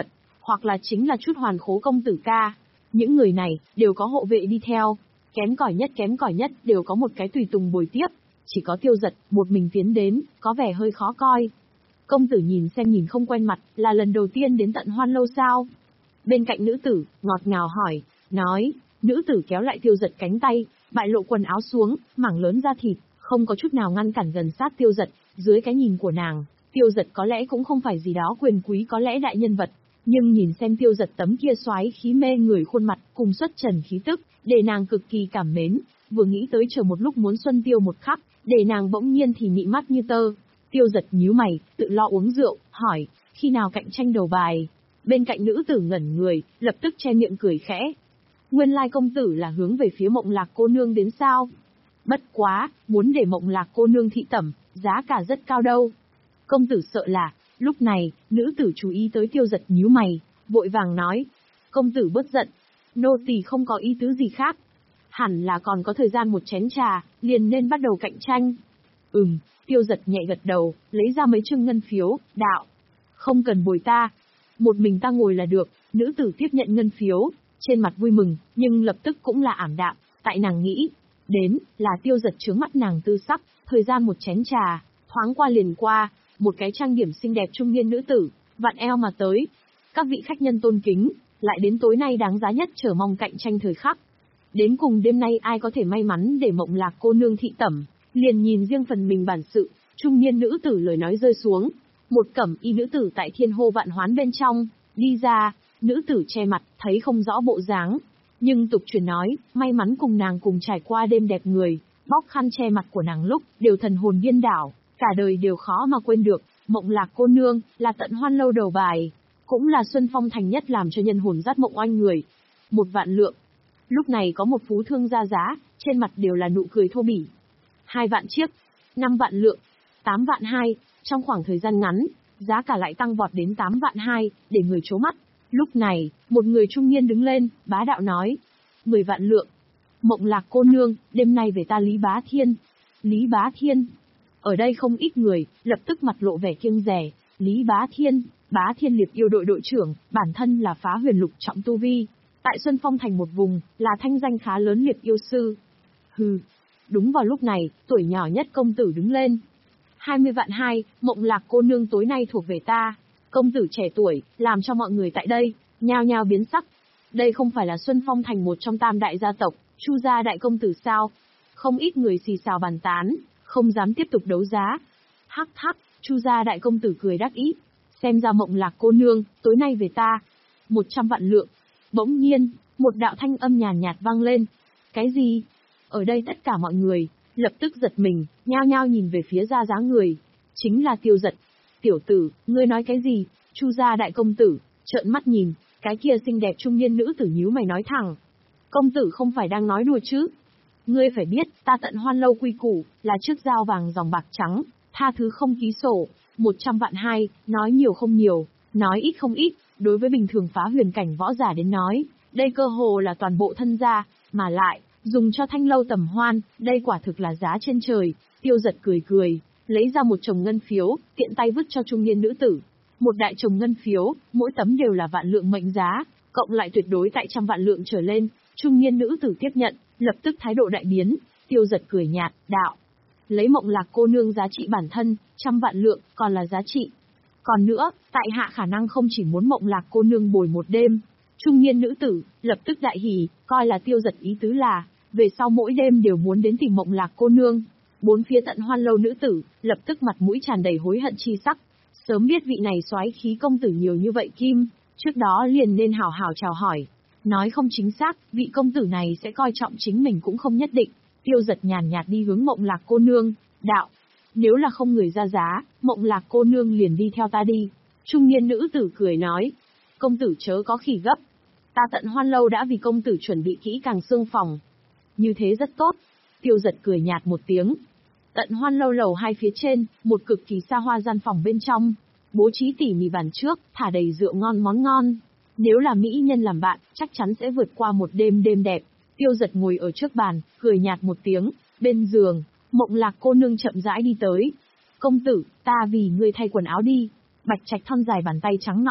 hoặc là chính là chút hoàn khố công tử ca. Những người này, đều có hộ vệ đi theo. Kém cỏi nhất kém cỏi nhất đều có một cái tùy tùng bồi tiếp. Chỉ có Tiêu Giật, một mình tiến đến, có vẻ hơi khó coi. Công tử nhìn xem nhìn không quen mặt, là lần đầu tiên đến tận Hoan Lâu sao? Bên cạnh nữ tử, ngọt ngào hỏi, nói, nữ tử kéo lại Tiêu Giật cánh tay, bại lộ quần áo xuống, mảng lớn da thịt, không có chút nào ngăn cản gần sát Tiêu Giật. Dưới cái nhìn của nàng, Tiêu Giật có lẽ cũng không phải gì đó quyền quý, có lẽ đại nhân vật. Nhưng nhìn xem Tiêu Giật tấm kia soái khí mê người khuôn mặt cùng xuất trần khí tức, để nàng cực kỳ cảm mến, vừa nghĩ tới chờ một lúc muốn xuân tiêu một khắc, để nàng bỗng nhiên thì mị mắt như tơ. Tiêu Giật nhíu mày, tự lo uống rượu, hỏi, khi nào cạnh tranh đầu bài? Bên cạnh nữ tử ngẩn người, lập tức che miệng cười khẽ. Nguyên lai công tử là hướng về phía Mộng Lạc cô nương đến sao? Bất quá, muốn để Mộng Lạc cô nương thị tẩm, giá cả rất cao đâu. Công tử sợ là, lúc này, nữ tử chú ý tới Tiêu Giật nhíu mày, vội vàng nói. Công tử bớt giận, nô tỳ không có ý tứ gì khác. Hẳn là còn có thời gian một chén trà, liền nên bắt đầu cạnh tranh. Ừm, Tiêu Giật nhẹ gật đầu, lấy ra mấy trương ngân phiếu, đạo. Không cần bồi ta. Một mình ta ngồi là được, nữ tử tiếp nhận ngân phiếu, trên mặt vui mừng, nhưng lập tức cũng là ảm đạm, tại nàng nghĩ. Đến, là Tiêu Giật chướng mắt nàng tư sắc, thời gian một chén trà, thoáng qua liền qua, một cái trang điểm xinh đẹp trung niên nữ tử, vặn eo mà tới. Các vị khách nhân tôn kính, lại đến tối nay đáng giá nhất chờ mong cạnh tranh thời khắc. Đến cùng đêm nay ai có thể may mắn để Mộng Lạc cô nương thị tẩm, liền nhìn riêng phần mình bản sự. Trung niên nữ tử lời nói rơi xuống, một cẩm y nữ tử tại thiên hô vạn hoán bên trong, đi ra, nữ tử che mặt, thấy không rõ bộ dáng. Nhưng tục truyền nói, may mắn cùng nàng cùng trải qua đêm đẹp người, bóc khăn che mặt của nàng lúc, đều thần hồn điên đảo, cả đời đều khó mà quên được. Mộng Lạc cô nương, là tận Hoan Lâu đầu bài, cũng là Xuân Phong thành nhất làm cho nhân hồn dắt mộng oanh người. Một vạn lượng. Lúc này có một phú thương ra giá, trên mặt đều là nụ cười thô bỉ. Hai vạn chiếc, năm vạn lượng, tám vạn hai, trong khoảng thời gian ngắn, giá cả lại tăng vọt đến tám vạn hai, để người chố mắt. Lúc này, một người trung niên đứng lên, bá đạo nói, mười vạn lượng. Mộng Lạc cô nương, đêm nay về ta Lý Bá Thiên. Lý Bá Thiên. Ở đây không ít người, lập tức mặt lộ vẻ kiêng dè. Lý Bá Thiên, Bá Thiên Liệp yêu đội đội trưởng, bản thân là phá huyền lục trọng tu vi. Tại Xuân Phong thành một vùng, là thanh danh khá lớn liệp yêu sư. Hừ. Đúng vào lúc này, tuổi nhỏ nhất công tử đứng lên. hai mươi vạn hai, Mộng Lạc cô nương tối nay thuộc về ta. Công tử trẻ tuổi, làm cho mọi người tại đây, nhao nhao biến sắc. Đây không phải là Xuân Phong thành một trong tam đại gia tộc, Chu gia đại công tử sao? Không ít người xì xào bàn tán, không dám tiếp tục đấu giá. Hắc hắc, Chu gia đại công tử cười đắc ý. Xem ra Mộng Lạc cô nương, tối nay về ta. Một trăm vạn lượng. Bỗng nhiên, một đạo thanh âm nhàn nhạt vang lên. Cái gì? Ở đây tất cả mọi người, lập tức giật mình, nhao nhao nhìn về phía gia giá người. Chính là Tiêu Giật. Tiểu tử, ngươi nói cái gì? Chu gia đại công tử, trợn mắt nhìn, cái kia xinh đẹp trung niên nữ tử nhíu mày nói thẳng. Công tử không phải đang nói đùa chứ? Ngươi phải biết, ta tận Hoan Lâu quy củ, là trước dao vàng dòng bạc trắng, tha thứ không ký sổ, một trăm vạn hai, nói nhiều không nhiều, nói ít không ít, đối với bình thường phá huyền cảnh võ giả đến nói, đây cơ hồ là toàn bộ thân gia, mà lại, dùng cho thanh lâu tầm hoan, đây quả thực là giá trên trời. Tiêu Giật cười cười, lấy ra một chồng ngân phiếu, tiện tay vứt cho trung niên nữ tử. Một đại chồng ngân phiếu, mỗi tấm đều là vạn lượng mệnh giá, cộng lại tuyệt đối tại trăm vạn lượng trở lên. Trung niên nữ tử tiếp nhận, lập tức thái độ đại biến. Tiêu Giật cười nhạt, đạo. Lấy Mộng Lạc cô nương giá trị bản thân, trăm vạn lượng, còn là giá trị. Còn nữa, tại hạ khả năng không chỉ muốn Mộng Lạc cô nương bồi một đêm. Trung niên nữ tử, lập tức đại hỉ, coi là Tiêu Giật ý tứ là, về sau mỗi đêm đều muốn đến tìm Mộng Lạc cô nương. Bốn phía tận Hoan Lâu nữ tử, lập tức mặt mũi tràn đầy hối hận chi sắc. Sớm biết vị này soái khí công tử nhiều như vậy kim, trước đó liền nên hảo hảo chào hỏi. Nói không chính xác, vị công tử này sẽ coi trọng chính mình cũng không nhất định. Tiêu Giật nhàn nhạt đi hướng Mộng Lạc cô nương, đạo. Nếu là không người ra giá, Mộng Lạc cô nương liền đi theo ta đi. Trung niên nữ tử cười nói. Công tử chớ có khỉ gấp. Ta tận Hoan Lâu đã vì công tử chuẩn bị kỹ càng xương phòng. Như thế rất tốt. Tiêu Giật cười nhạt một tiếng. Tận Hoan Lâu lầu hai phía trên, một cực kỳ xa hoa gian phòng bên trong. Bố trí tỉ mỉ bàn trước, thả đầy rượu ngon món ngon. Nếu là mỹ nhân làm bạn, chắc chắn sẽ vượt qua một đêm đêm đẹp. Tiêu Giật ngồi ở trước bàn, cười nhạt một tiếng. Bên giường, Mộng Lạc cô nương chậm rãi đi tới. Công tử, ta vì ngươi thay quần áo đi. Bạch trạch thon dài bàn tay trắng nõn,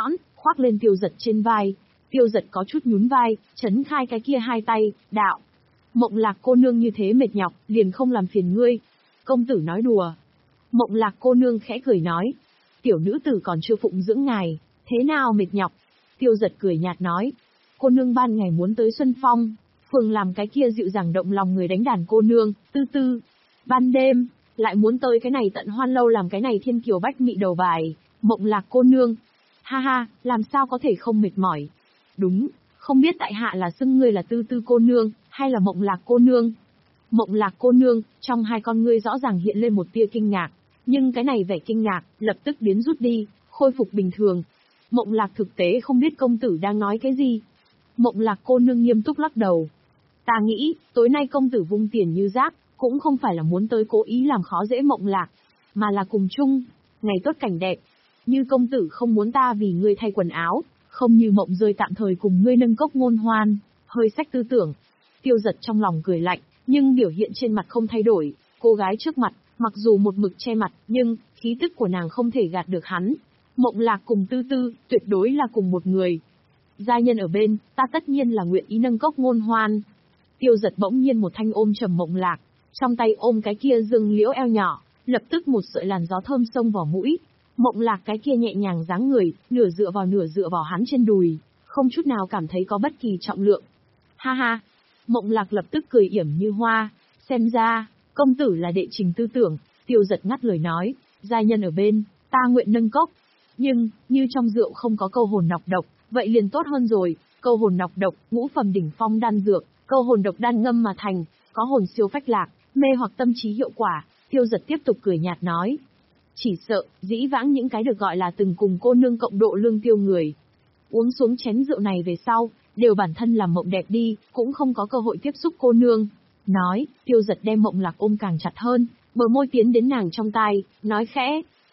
khoác lên Tiêu Giật trên vai. Tiêu Giật có chút nhún vai, chấn khai cái kia hai tay, đạo. Mộng Lạc cô nương như thế mệt nhọc, liền không làm phiền ngươi. Công tử nói đùa. Mộng Lạc cô nương khẽ cười nói. Tiểu nữ tử còn chưa phụng dưỡng ngài, thế nào mệt nhọc? Tiêu Giật cười nhạt nói. Cô nương ban ngày muốn tới Xuân Phong, phường làm cái kia dịu dàng động lòng người đánh đàn cô nương, tư tư. Ban đêm, lại muốn tới cái này tận hoan lâu làm cái này thiên kiều bách mị đầu bài, Mộng Lạc cô nương. Ha ha, làm sao có thể không mệt mỏi? Đúng, không biết tại hạ là xưng ngươi là tư tư cô nương, hay là Mộng Lạc cô nương? Mộng Lạc cô nương, trong hai con ngươi rõ ràng hiện lên một tia kinh ngạc, nhưng cái này vẻ kinh ngạc, lập tức biến rút đi, khôi phục bình thường. Mộng Lạc thực tế không biết công tử đang nói cái gì. Mộng Lạc cô nương nghiêm túc lắc đầu. Ta nghĩ, tối nay công tử vung tiền như rác, cũng không phải là muốn tới cố ý làm khó dễ Mộng Lạc, mà là cùng chung, ngày tốt cảnh đẹp. Như công tử không muốn ta vì ngươi thay quần áo, không như mộng rơi tạm thời cùng ngươi nâng cốc ngôn hoan, hơi sách tư tưởng. Tiêu Giật trong lòng cười lạnh, nhưng biểu hiện trên mặt không thay đổi, cô gái trước mặt, mặc dù một mực che mặt, nhưng, khí tức của nàng không thể gạt được hắn. Mộng Lạc cùng tư tư, tuyệt đối là cùng một người. Gia nhân ở bên, ta tất nhiên là nguyện ý nâng cốc ngôn hoan. Tiêu Giật bỗng nhiên một thanh ôm trầm Mộng Lạc, trong tay ôm cái kia dương liễu eo nhỏ, lập tức một sợi làn gió thơm xông vào mũi. Mộng Lạc cái kia nhẹ nhàng dáng người, nửa dựa vào nửa dựa vào hắn trên đùi, không chút nào cảm thấy có bất kỳ trọng lượng. Ha ha! Mộng Lạc lập tức cười yểm như hoa, xem ra, công tử là đệ trình tư tưởng. Tiêu Giật ngắt lời nói, gia nhân ở bên, ta nguyện nâng cốc. Nhưng, như trong rượu không có câu hồn nọc độc, vậy liền tốt hơn rồi. Câu hồn nọc độc, ngũ phẩm đỉnh phong đan dược, câu hồn độc đan ngâm mà thành, có hồn siêu phách lạc, mê hoặc tâm trí hiệu quả. Tiêu Giật tiếp tục cười nhạt nói. Chỉ sợ, dĩ vãng những cái được gọi là từng cùng cô nương cộng độ lương tiêu người. Uống xuống chén rượu này về sau, đều bản thân làm mộng đẹp đi, cũng không có cơ hội tiếp xúc cô nương. Nói, Tiêu Giật đem Mộng Lạc ôm càng chặt hơn, bờ môi tiến đến nàng trong tai, nói khẽ,